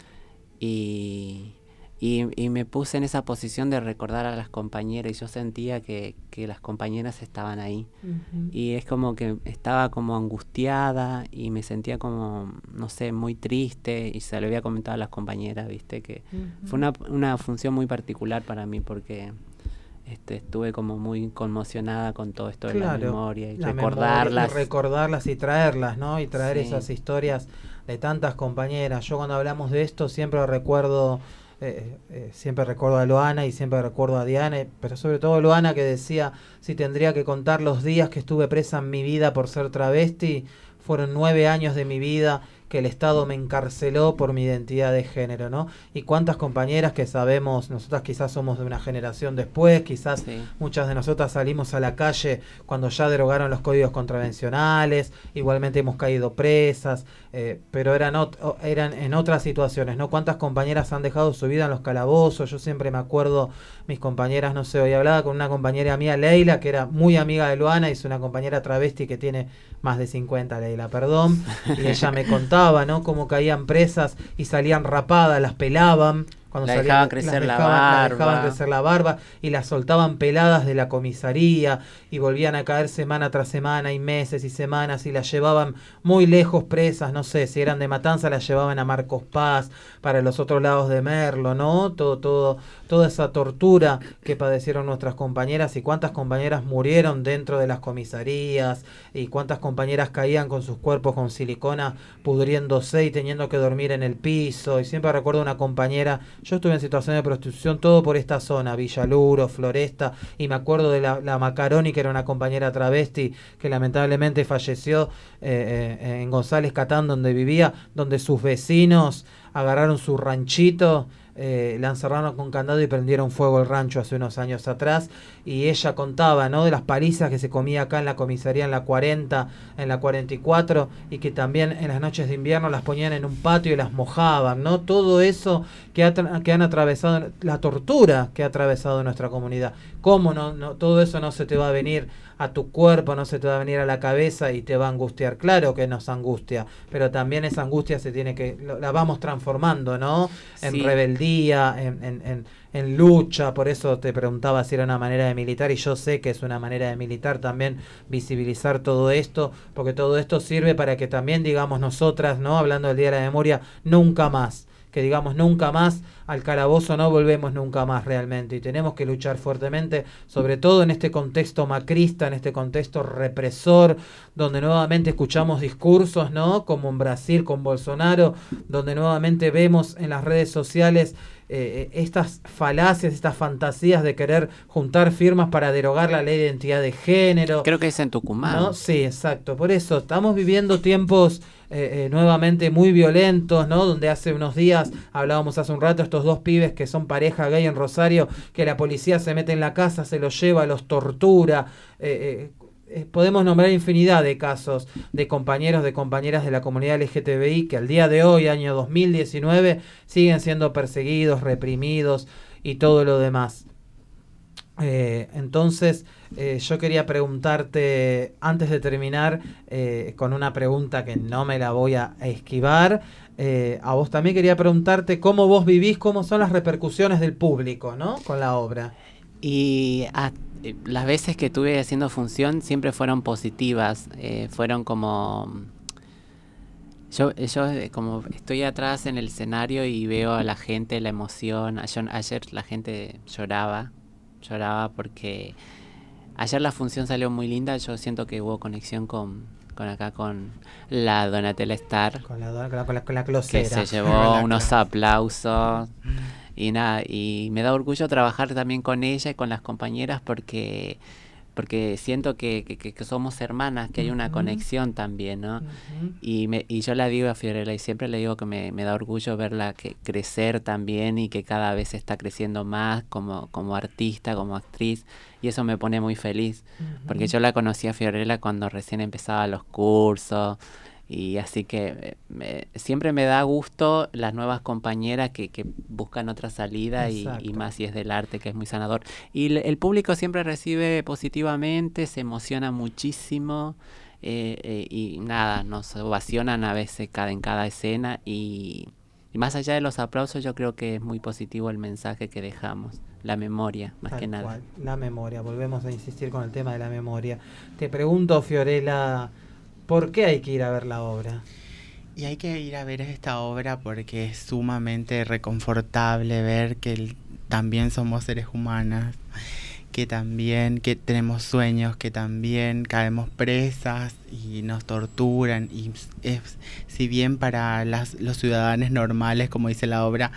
Y me puse en esa posición de recordar a las compañeras y yo sentía que las compañeras estaban ahí. Y es como que estaba como angustiada y me sentía como, no sé, muy triste, y se lo había comentado a las compañeras, viste, que fue una función muy particular para mí porque estuve como muy conmocionada con todo esto de la memoria y recordarlas y traerlas, ¿no? Y traer esas historias de tantas compañeras. Yo cuando hablamos de esto siempre recuerdo a Loana y siempre recuerdo a Diana, pero sobre todo a Loana, que decía: si tendría que contar los días que estuve presa en mi vida por ser travesti, fueron 9 años de mi vida que el Estado me encarceló por mi identidad de género, ¿no? Y cuántas compañeras que sabemos, nosotras quizás somos de una generación después, quizás muchas de nosotras salimos a la calle cuando ya derogaron los códigos contravencionales, igualmente hemos caído presas, pero eran en otras situaciones, ¿no? Cuántas compañeras han dejado su vida en los calabozos. Yo siempre me acuerdo, mis compañeras, no sé, hoy hablaba con una compañera mía, Leila, que era muy amiga de Loana, y es una compañera travesti que tiene más de 50, Leila, perdón, y ella me contaba, ¿no? Cómo caían presas y salían rapadas, las pelaban cuando la salían, dejaban crecer la la dejaban barba. crecer la barba y las soltaban peladas de la comisaría y volvían a caer semana tras semana y meses y semanas y las llevaban muy lejos presas, no sé, si eran de Matanza las llevaban a Marcos Paz, para los otros lados de Merlo, ¿no? Toda esa tortura que padecieron nuestras compañeras y cuántas compañeras murieron dentro de las comisarías y cuántas compañeras caían con sus cuerpos con silicona pudriéndose y teniendo que dormir en el piso. Y siempre recuerdo una compañera, yo estuve en situación de prostitución todo por esta zona, Villaluro, Floresta, y me acuerdo de la Macaroni, que era una compañera travesti que lamentablemente falleció en González Catán, donde vivía, donde sus vecinos agarraron su ranchito, la encerraron con candado y prendieron fuego el rancho hace unos años atrás, y ella contaba, ¿no?, de las palizas que se comía acá en la comisaría en la 40, en la 44, y que también en las noches de invierno las ponían en un patio y las mojaban, ¿no? Todo eso que han atravesado, la tortura que ha atravesado nuestra comunidad. ¿Cómo no, todo eso no se te va a venir a tu cuerpo, no se te va a venir a la cabeza y te va a angustiar? Claro que nos angustia, pero también esa angustia la vamos transformando, ¿no? En Sí. rebeldía, en lucha. Por eso te preguntaba si era una manera de militar, y yo sé que es una manera de militar también visibilizar todo esto, porque todo esto sirve para que también digamos nosotras, ¿no?, hablando del Día de la Memoria, nunca más, que digamos nunca más, al calabozo no volvemos nunca más realmente, y tenemos que luchar fuertemente, sobre todo en este contexto macrista, en este contexto represor, donde nuevamente escuchamos discursos, ¿no?, como en Brasil con Bolsonaro, donde nuevamente vemos en las redes sociales estas falacias, estas fantasías de querer juntar firmas para derogar la ley de identidad de género. Creo que es en Tucumán. ¿No? Sí, exacto. Por eso estamos viviendo tiempos nuevamente muy violentos, ¿no? Donde hace unos días, hablábamos hace un rato, estos dos pibes que son pareja gay en Rosario, que la policía se mete en la casa, se los lleva, los tortura. Podemos nombrar infinidad de casos de compañeros, de compañeras de la comunidad LGTBI que al día de hoy, año 2019, siguen siendo perseguidos, reprimidos y todo lo demás. Entonces, yo quería preguntarte, antes de terminar, con una pregunta que no me la voy a esquivar, a vos también quería preguntarte cómo vos vivís, cómo son las repercusiones del público, ¿no?, con la obra. Y las veces que estuve haciendo función siempre fueron positivas, fueron como... Yo como estoy atrás en el escenario y veo a la gente, la emoción. Ayer la gente lloraba porque ayer la función salió muy linda. Yo siento que hubo conexión con la Donatella Star, con la closera, que se llevó unos aplausos. Y nada, y me da orgullo trabajar también con ella y con las compañeras porque siento que somos hermanas, que hay una conexión también, ¿no? Y yo la digo a Fiorella, y siempre le digo que me da orgullo verla crecer también, y que cada vez está creciendo más como artista, como actriz, y eso me pone muy feliz, porque yo la conocí a Fiorella cuando recién empezaba los cursos. Y así que siempre me da gusto las nuevas compañeras que buscan otra salida y más si es del arte, que es muy sanador. Y el público siempre recibe positivamente, se emociona muchísimo y nada, nos ovacionan a veces en cada escena y más allá de los aplausos yo creo que es muy positivo el mensaje que dejamos. La memoria, más que nada. Cual, la memoria, volvemos a insistir con el tema de la memoria. Te pregunto, Fiorella, ¿por qué hay que ir a ver la obra? Y hay que ir a ver esta obra porque es sumamente reconfortable ver que también somos seres humanas, que también que tenemos sueños, que también caemos presas y nos torturan. Y si bien para los ciudadanos normales, como dice la obra,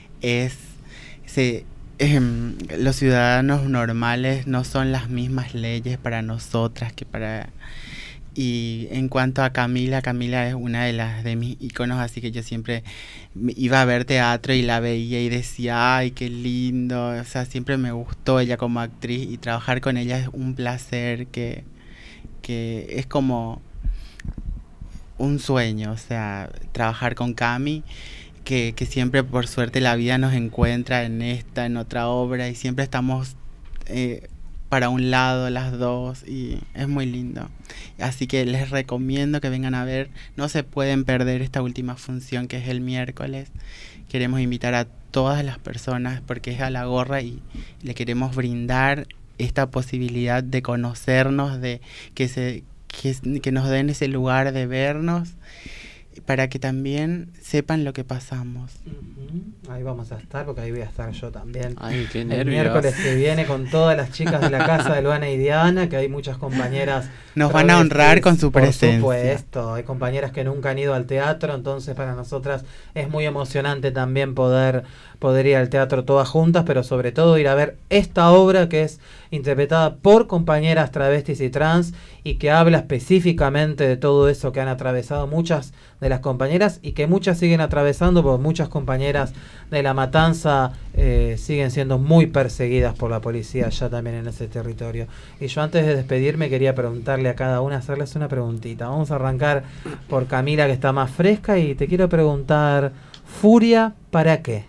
los ciudadanos normales no son las mismas leyes para nosotras que para... Y en cuanto a Camila es una de mis íconos, así que yo siempre iba a ver teatro y la veía y decía, ay, qué lindo, o sea, siempre me gustó ella como actriz y trabajar con ella es un placer que es como un sueño, o sea, trabajar con Cami, que siempre por suerte la vida nos encuentra en otra obra y siempre estamos... para un lado las dos y es muy lindo, así que les recomiendo que vengan a ver, no se pueden perder esta última función que es el miércoles. Queremos invitar a todas las personas, porque es a la gorra y le queremos brindar esta posibilidad de conocernos, de que nos den ese lugar de vernos, para que también sepan lo que pasamos. Ahí vamos a estar, porque ahí voy a estar yo también. Ay, qué el nervios. miércoles que viene con todas las chicas de la casa de Luana y Diana, que hay muchas compañeras. Nos van a honrar con su presencia. Por supuesto, hay compañeras que nunca han ido al teatro, entonces para nosotras es muy emocionante también poder ir al teatro todas juntas, pero sobre todo ir a ver esta obra que es interpretada por compañeras travestis y trans y que habla específicamente de todo eso que han atravesado muchas de las compañeras y que muchas siguen atravesando, porque muchas compañeras de La Matanza siguen siendo muy perseguidas por la policía allá también en ese territorio. Y yo antes de despedirme quería preguntarle a cada una, hacerles una preguntita. Vamos a arrancar por Camila, que está más fresca, y te quiero preguntar, ¿furia para qué?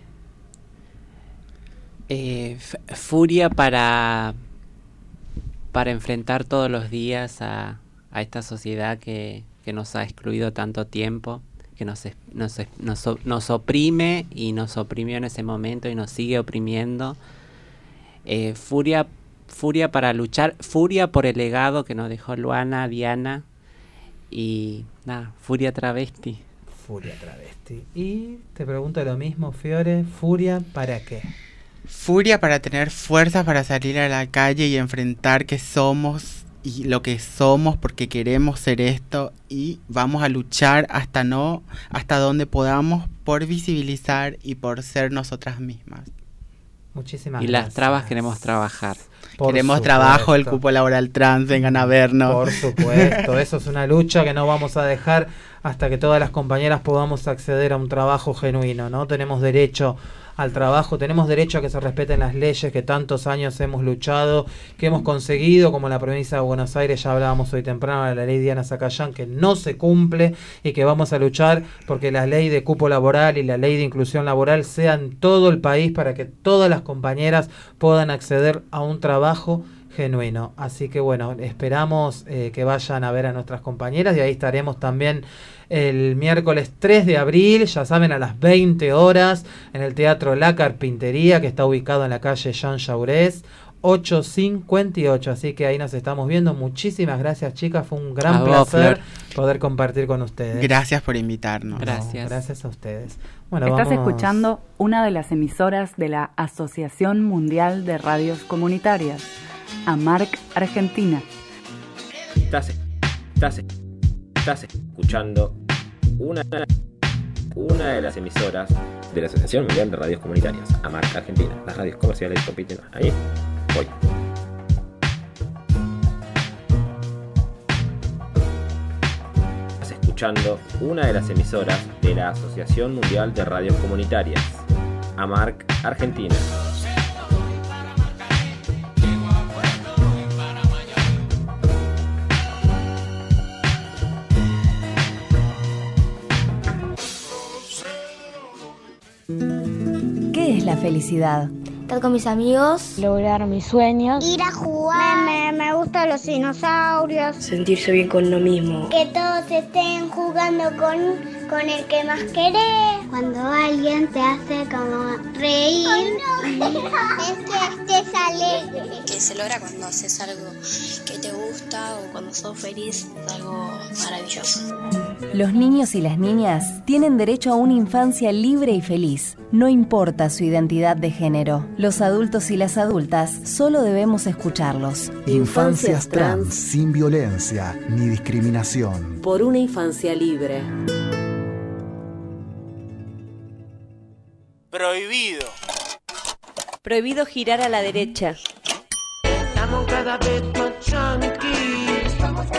Furia para enfrentar todos los días a esta sociedad que nos ha excluido tanto tiempo, que nos oprime y nos oprimió en ese momento y nos sigue oprimiendo. Furia para luchar, furia por el legado que nos dejó Luana, Diana, y nada, furia travesti. Furia travesti. Y te pregunto lo mismo, Fiore, ¿furia para qué? Furia para tener fuerza para salir a la calle y enfrentar que somos y lo que somos, porque queremos ser esto y vamos a luchar hasta donde podamos por visibilizar y por ser nosotras mismas. Muchísimas gracias. Y las trabas queremos trabajar. Queremos trabajo, el cupo laboral trans, vengan a vernos. Por supuesto, eso es una lucha que no vamos a dejar hasta que todas las compañeras podamos acceder a un trabajo genuino, ¿no? Tenemos derecho al trabajo, tenemos derecho a que se respeten las leyes que tantos años hemos luchado, que hemos conseguido, como en la provincia de Buenos Aires, ya hablábamos hoy temprano de la ley Diana Zacayán, que no se cumple y que vamos a luchar porque la ley de cupo laboral y la ley de inclusión laboral sea en todo el país para que todas las compañeras puedan acceder a un trabajo genuino. Así que bueno, esperamos que vayan a ver a nuestras compañeras y ahí estaremos también el miércoles 3 de abril, ya saben, a las 20 horas en el Teatro La Carpintería, que está ubicado en la calle Jean Jaurès 858, así que ahí nos estamos viendo. Muchísimas gracias, chicas, fue un gran placer poder compartir con ustedes. Gracias por invitarnos. Gracias a ustedes. Bueno, estás escuchando una de las emisoras de la Asociación Mundial de Radios Comunitarias, AMARC Argentina. Estás escuchando una de las emisoras de la Asociación Mundial de Radios Comunitarias, AMARC Argentina. Las radios comerciales compiten ahí. Voy. Estás escuchando una de las emisoras de la Asociación Mundial de Radios Comunitarias, AMARC Argentina. ¿Qué es la felicidad? Estar con mis amigos, lograr mis sueños, ir a jugar, me gustan los dinosaurios, sentirse bien con lo mismo, que todos estén jugando con el que más querés, cuando alguien te hace como reír, es que estés alegre, que se logra cuando haces algo que te gusta o cuando sos feliz, es algo maravilloso. Los niños y las niñas tienen derecho a una infancia libre y feliz, no importa su identidad de género. Los adultos y las adultas solo debemos escucharlos. Infancias trans sin violencia ni discriminación. Por una infancia libre. Prohibido. Prohibido girar a la derecha. Estamos cada vez más yanquis.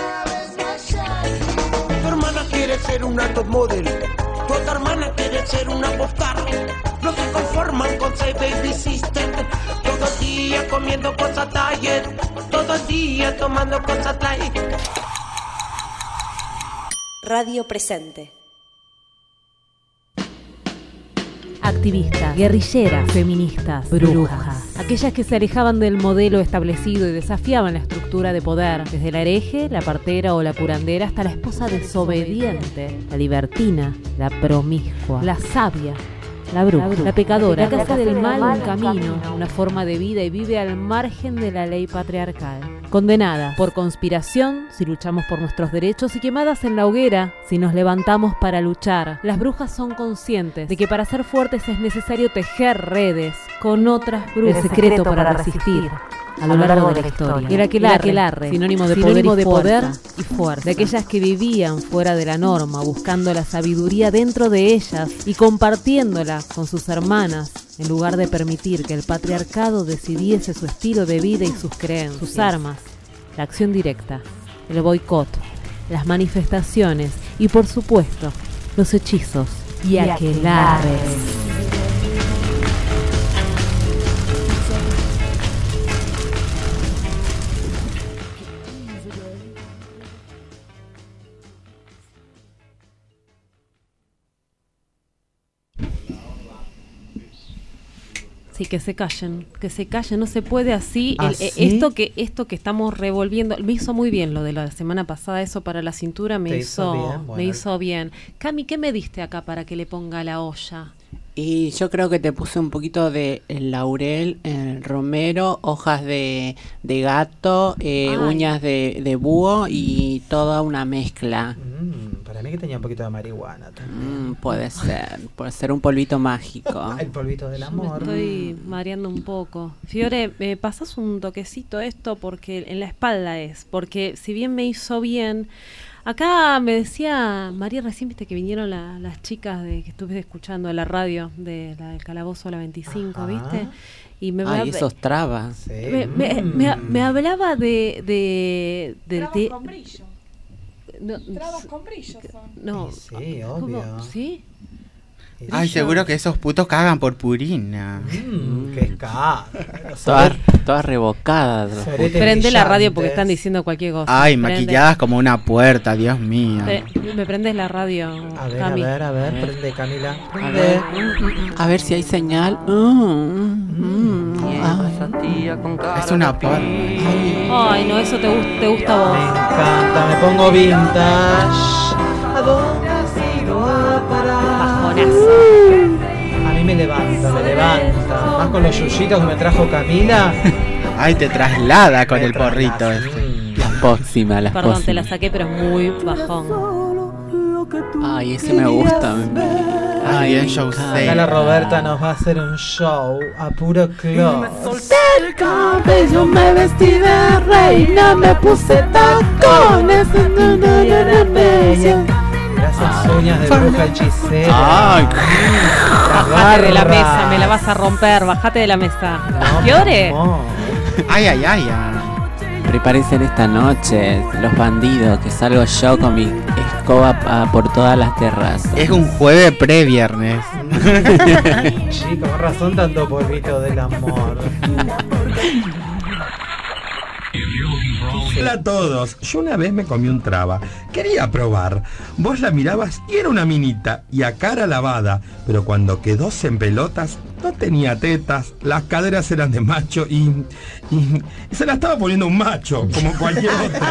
Tu hermana quiere ser una top model. Tu otra hermana quiere ser una popstar. No se conforman con ser baby system. Todo el día comiendo cosas diet. Todo el día tomando cosas light. Radio Presente. Activistas, guerrilleras, feministas, brujas. Aquellas que se alejaban del modelo establecido y desafiaban la estructura de poder, desde la hereje, la partera o la curandera hasta la esposa desobediente, la libertina, la promiscua, la sabia La bruja, la pecadora, la casa del mal, un camino, una forma de vida y vive al margen de la ley patriarcal. Condenadas por conspiración si luchamos por nuestros derechos y quemadas en la hoguera si nos levantamos para luchar. Las brujas son conscientes de que para ser fuertes es necesario tejer redes con otras brujas. El secreto para resistir a lo largo de la historia. Y el aquelarre, sinónimo de poder y fuerza. De aquellas que vivían fuera de la norma, buscando la sabiduría dentro de ellas y compartiéndola con sus hermanas, en lugar de permitir que el patriarcado decidiese su estilo de vida y sus creencias. Sus armas, la acción directa, el boicot, las manifestaciones y, por supuesto, los hechizos y aquelarres. Sí, que se callen, no se puede así. Esto que estamos revolviendo, me hizo muy bien lo de la semana pasada, eso para la cintura me hizo bien. Cami, ¿qué me diste acá para que le ponga la olla? Y yo creo que te puse un poquito de laurel, romero, hojas de gato, uñas de búho y toda una mezcla. Para mí que tenía un poquito de marihuana también. Puede ser un polvito mágico. El polvito del amor. Me estoy mareando un poco. Fiore, ¿me pasas un toquecito esto? Porque en la espalda porque si bien me hizo bien... Acá me decía María, recién viste que vinieron las chicas que estuve escuchando en la radio del Calabozo a la 25, ¿viste? Y esos trabas. Sí. Me hablaba de trabas con brillo. Trabas con brillo son. No. Sí, obvio. ¿Sí? Ay, seguro que esos putos cagan por purina. ¡Qué caro! Todas revocadas. Prende la radio porque están diciendo cualquier cosa. Ay, maquilladas como una puerta, Dios mío. Me prendes la radio, Cami. A ver, prende, Camila. Prende. A ver si hay señal. Es una porra. Ay, no, eso te gusta a vos. Me encanta, me pongo vintage. ¿A dónde has ido a parar? Bajonazo. A mí me levanta. Más con los yuyitos que me trajo Camila. Ay, te traslada con el porrito Las póximas. Perdón, te la saqué, pero es muy bajón. Ay, ese me gusta. Ay, el show. Acá la Roberta nos va a hacer un show a puro close. El cabello me vestí de reina, me puse tacones. Esas uñas de bruja hechicera. Ay, bajate de la mesa, me la vas a romper. Bajate de la mesa. ¿Fiore? Ay. Prepárense esta noche, los bandidos, que salgo yo con mi escoba por todas las terrazas. Es un jueves pre-viernes. Chico, con razón tanto polvito del amor. Hola a todos, yo una vez me comí un traba, quería probar, vos la mirabas y era una minita y a cara lavada, pero cuando quedó en pelotas no tenía tetas, las caderas eran de macho y se la estaba poniendo un macho, como cualquier otro.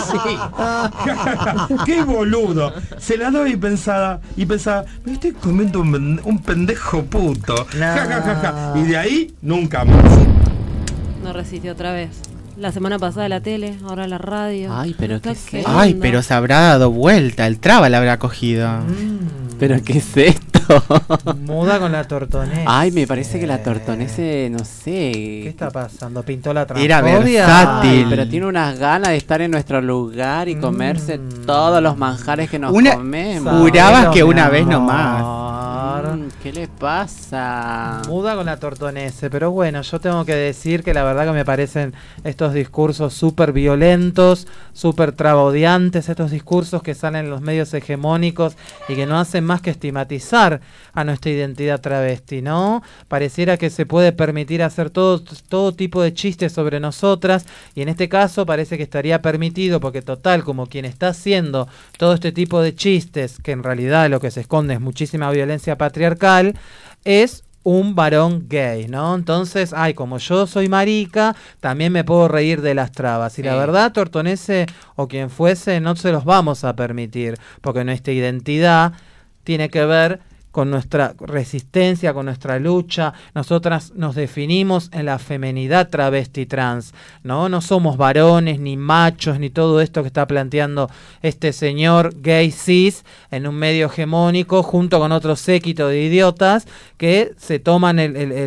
Sí. ¡Qué boludo! Se la daba y pensaba, me estoy comiendo un pendejo puto. Y de ahí, nunca más. No resistió otra vez. La semana pasada la tele, ahora la radio. Ay, pero qué es esto. Ay, pero se habrá dado vuelta, el traba la habrá cogido. Pero qué es esto. Muda con la tortonese. Ay, me parece que la tortonese, no sé. ¿Qué está pasando? ¿Pintó la transfobia? Era versátil. Ay, pero tiene unas ganas de estar en nuestro lugar y comerse todos los manjares que nos comemos. Jurabas que una vez nomás. ¿Qué les pasa? Muda con la tortonese, pero bueno, yo tengo que decir que la verdad que me parecen estos discursos súper violentos, súper trabaudiantes, estos discursos que salen en los medios hegemónicos y que no hacen más que estigmatizar a nuestra identidad travesti, ¿no? Pareciera que se puede permitir hacer todo tipo de chistes sobre nosotras y en este caso parece que estaría permitido porque total, como quien está haciendo todo este tipo de chistes, que en realidad lo que se esconde es muchísima violencia patriarcal, es un varón gay, ¿no? Entonces, como yo soy marica, también me puedo reír de las trabas. Y la verdad, tortonese o quien fuese, no se los vamos a permitir, porque nuestra identidad tiene que ver con nuestra resistencia, con nuestra lucha. Nosotras nos definimos en la feminidad travesti trans, ¿no? No somos varones, ni machos, ni todo esto que está planteando este señor gay cis en un medio hegemónico, junto con otro séquito de idiotas que se toman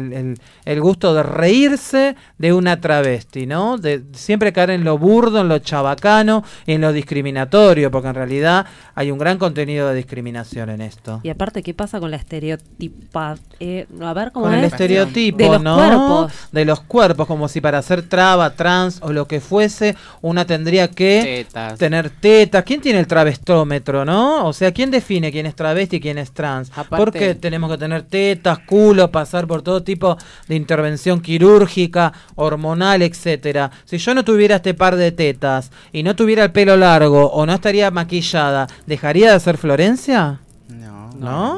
el gusto de reírse de una travesti, ¿no? De siempre caer en lo burdo, en lo chabacano y en lo discriminatorio, porque en realidad hay un gran contenido de discriminación en esto. Y aparte, ¿qué pasa con la estereotipa? A ver cómo con es. El estereotipo, de los ¿no? cuerpos. De los cuerpos, como si para ser traba, trans o lo que fuese, una tendría que tener tetas. ¿Quién tiene el travestómetro, no? O sea, ¿quién define quién es travesti y quién es trans? Porque tenemos que tener tetas, culo, pasar por todo tipo de intervención quirúrgica, hormonal, etcétera. Si yo no tuviera este par de tetas y no tuviera el pelo largo o no estaría maquillada, ¿dejaría de ser Florencia? ¿No?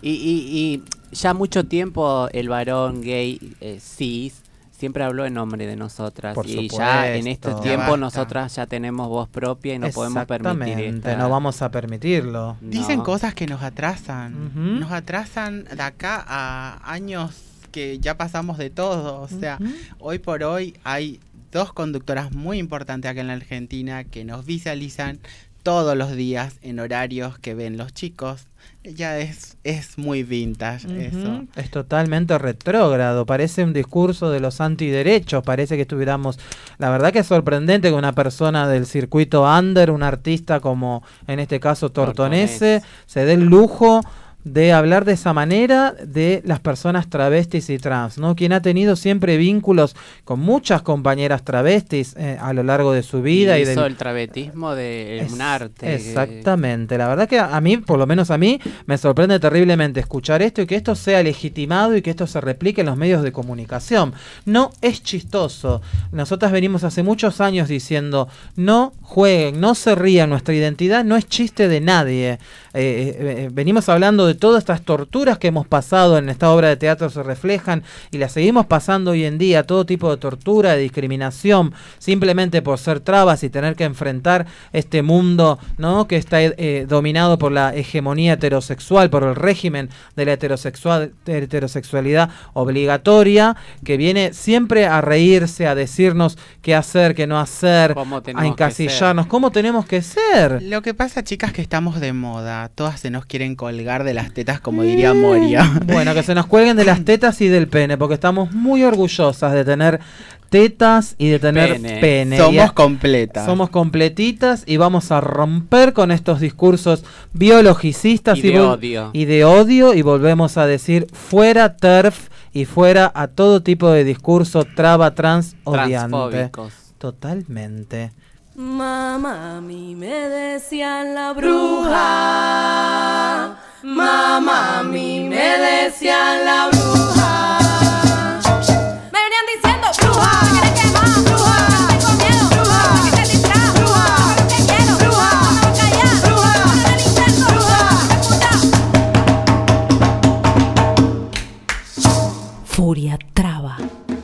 Y ya mucho tiempo el varón gay cis siempre habló en nombre de nosotras. Por y supuesto. ya en este tiempo Basta. nosotras ya tenemos voz propia y no podemos permitir esta... no vamos a permitirlo. Dicen cosas que nos atrasan. Nos atrasan de acá a años que ya pasamos de todo. O sea, hoy por hoy hay 2 conductoras muy importantes acá en la Argentina que nos visualizan todos los días en horarios que ven los chicos. Ya es muy vintage eso. Es totalmente retrógrado, parece un discurso de los antiderechos, parece que estuviéramos... La verdad que es sorprendente que una persona del circuito under, un artista como en este caso Tortonese, se dé el lujo de hablar de esa manera de las personas travestis y trans, ¿no? Quien ha tenido siempre vínculos con muchas compañeras travestis a lo largo de su vida. Y hizo el travestismo de un arte. Exactamente. La verdad que a mí, por lo menos a mí, me sorprende terriblemente escuchar esto y que esto sea legitimado y que esto se replique en los medios de comunicación. No es chistoso. Nosotras venimos hace muchos años diciendo, no jueguen, no se rían, nuestra identidad no es chiste de nadie. Venimos hablando de todas estas torturas que hemos pasado en esta obra de teatro, se reflejan y las seguimos pasando hoy en día, todo tipo de tortura, de discriminación, simplemente por ser trabas y tener que enfrentar este mundo, ¿no? Que está dominado por la hegemonía heterosexual, por el régimen de la heterosexualidad obligatoria, que viene siempre a reírse, a decirnos qué hacer, qué no hacer, a encasillarnos, cómo tenemos que ser. Lo que pasa, chicas, que estamos de moda, todas se nos quieren colgar de las tetas, como diría Moria. Bueno, que se nos cuelguen de las tetas y del pene, porque estamos muy orgullosas de tener tetas y de tener pene. Somos completas. Somos completitas y vamos a romper con estos discursos biologicistas y de odio y volvemos a decir fuera TERF y fuera a todo tipo de discurso traba trans odiante. Totalmente. Mamá, a mí me decían la bruja. Mamá, a mí me decían la bruja. Me venían diciendo bruja, ¿qué quieres quemar? Bruja, tengo miedo, bruja, que te distraes, bruja, que quiero, bruja, no callar, bruja, no el intento, bruja, Furia traba.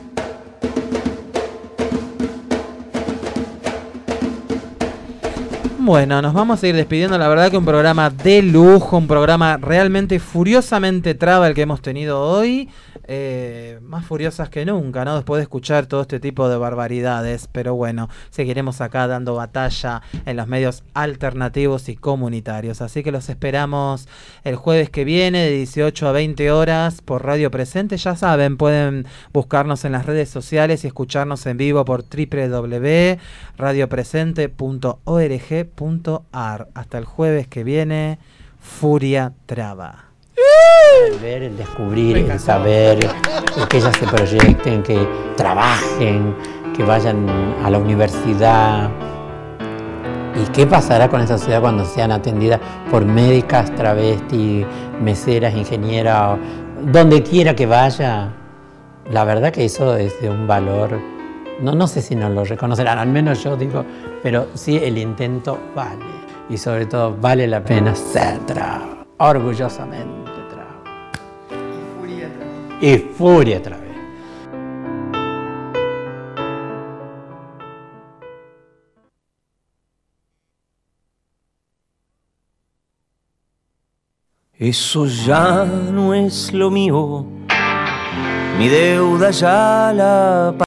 Bueno, nos vamos a ir despidiendo. La verdad que un programa de lujo, un programa realmente furiosamente traba el que hemos tenido hoy. Más furiosas que nunca, ¿no? Después de escuchar todo este tipo de barbaridades. Pero bueno, seguiremos acá dando batalla en los medios alternativos y comunitarios. Así que los esperamos el jueves que viene de 18 a 20 horas por Radio Presente. Ya saben, pueden buscarnos en las redes sociales y escucharnos en vivo por www.radiopresente.org.ar. Hasta el jueves que viene, Furia Traba. El ver, el descubrir, el saber, el que ellas se proyecten, que trabajen, que vayan a la universidad. ¿Y qué pasará con esa sociedad cuando sean atendidas por médicas, travestis, meseras, ingenieras, donde quiera que vaya? La verdad que eso es de un valor, no sé si nos lo reconocerán, al menos yo digo, pero sí el intento vale. Y sobre todo vale la pena ser traba, orgullosamente traba. Y furia otra vez. Eso ya no es lo mío, mi deuda ya la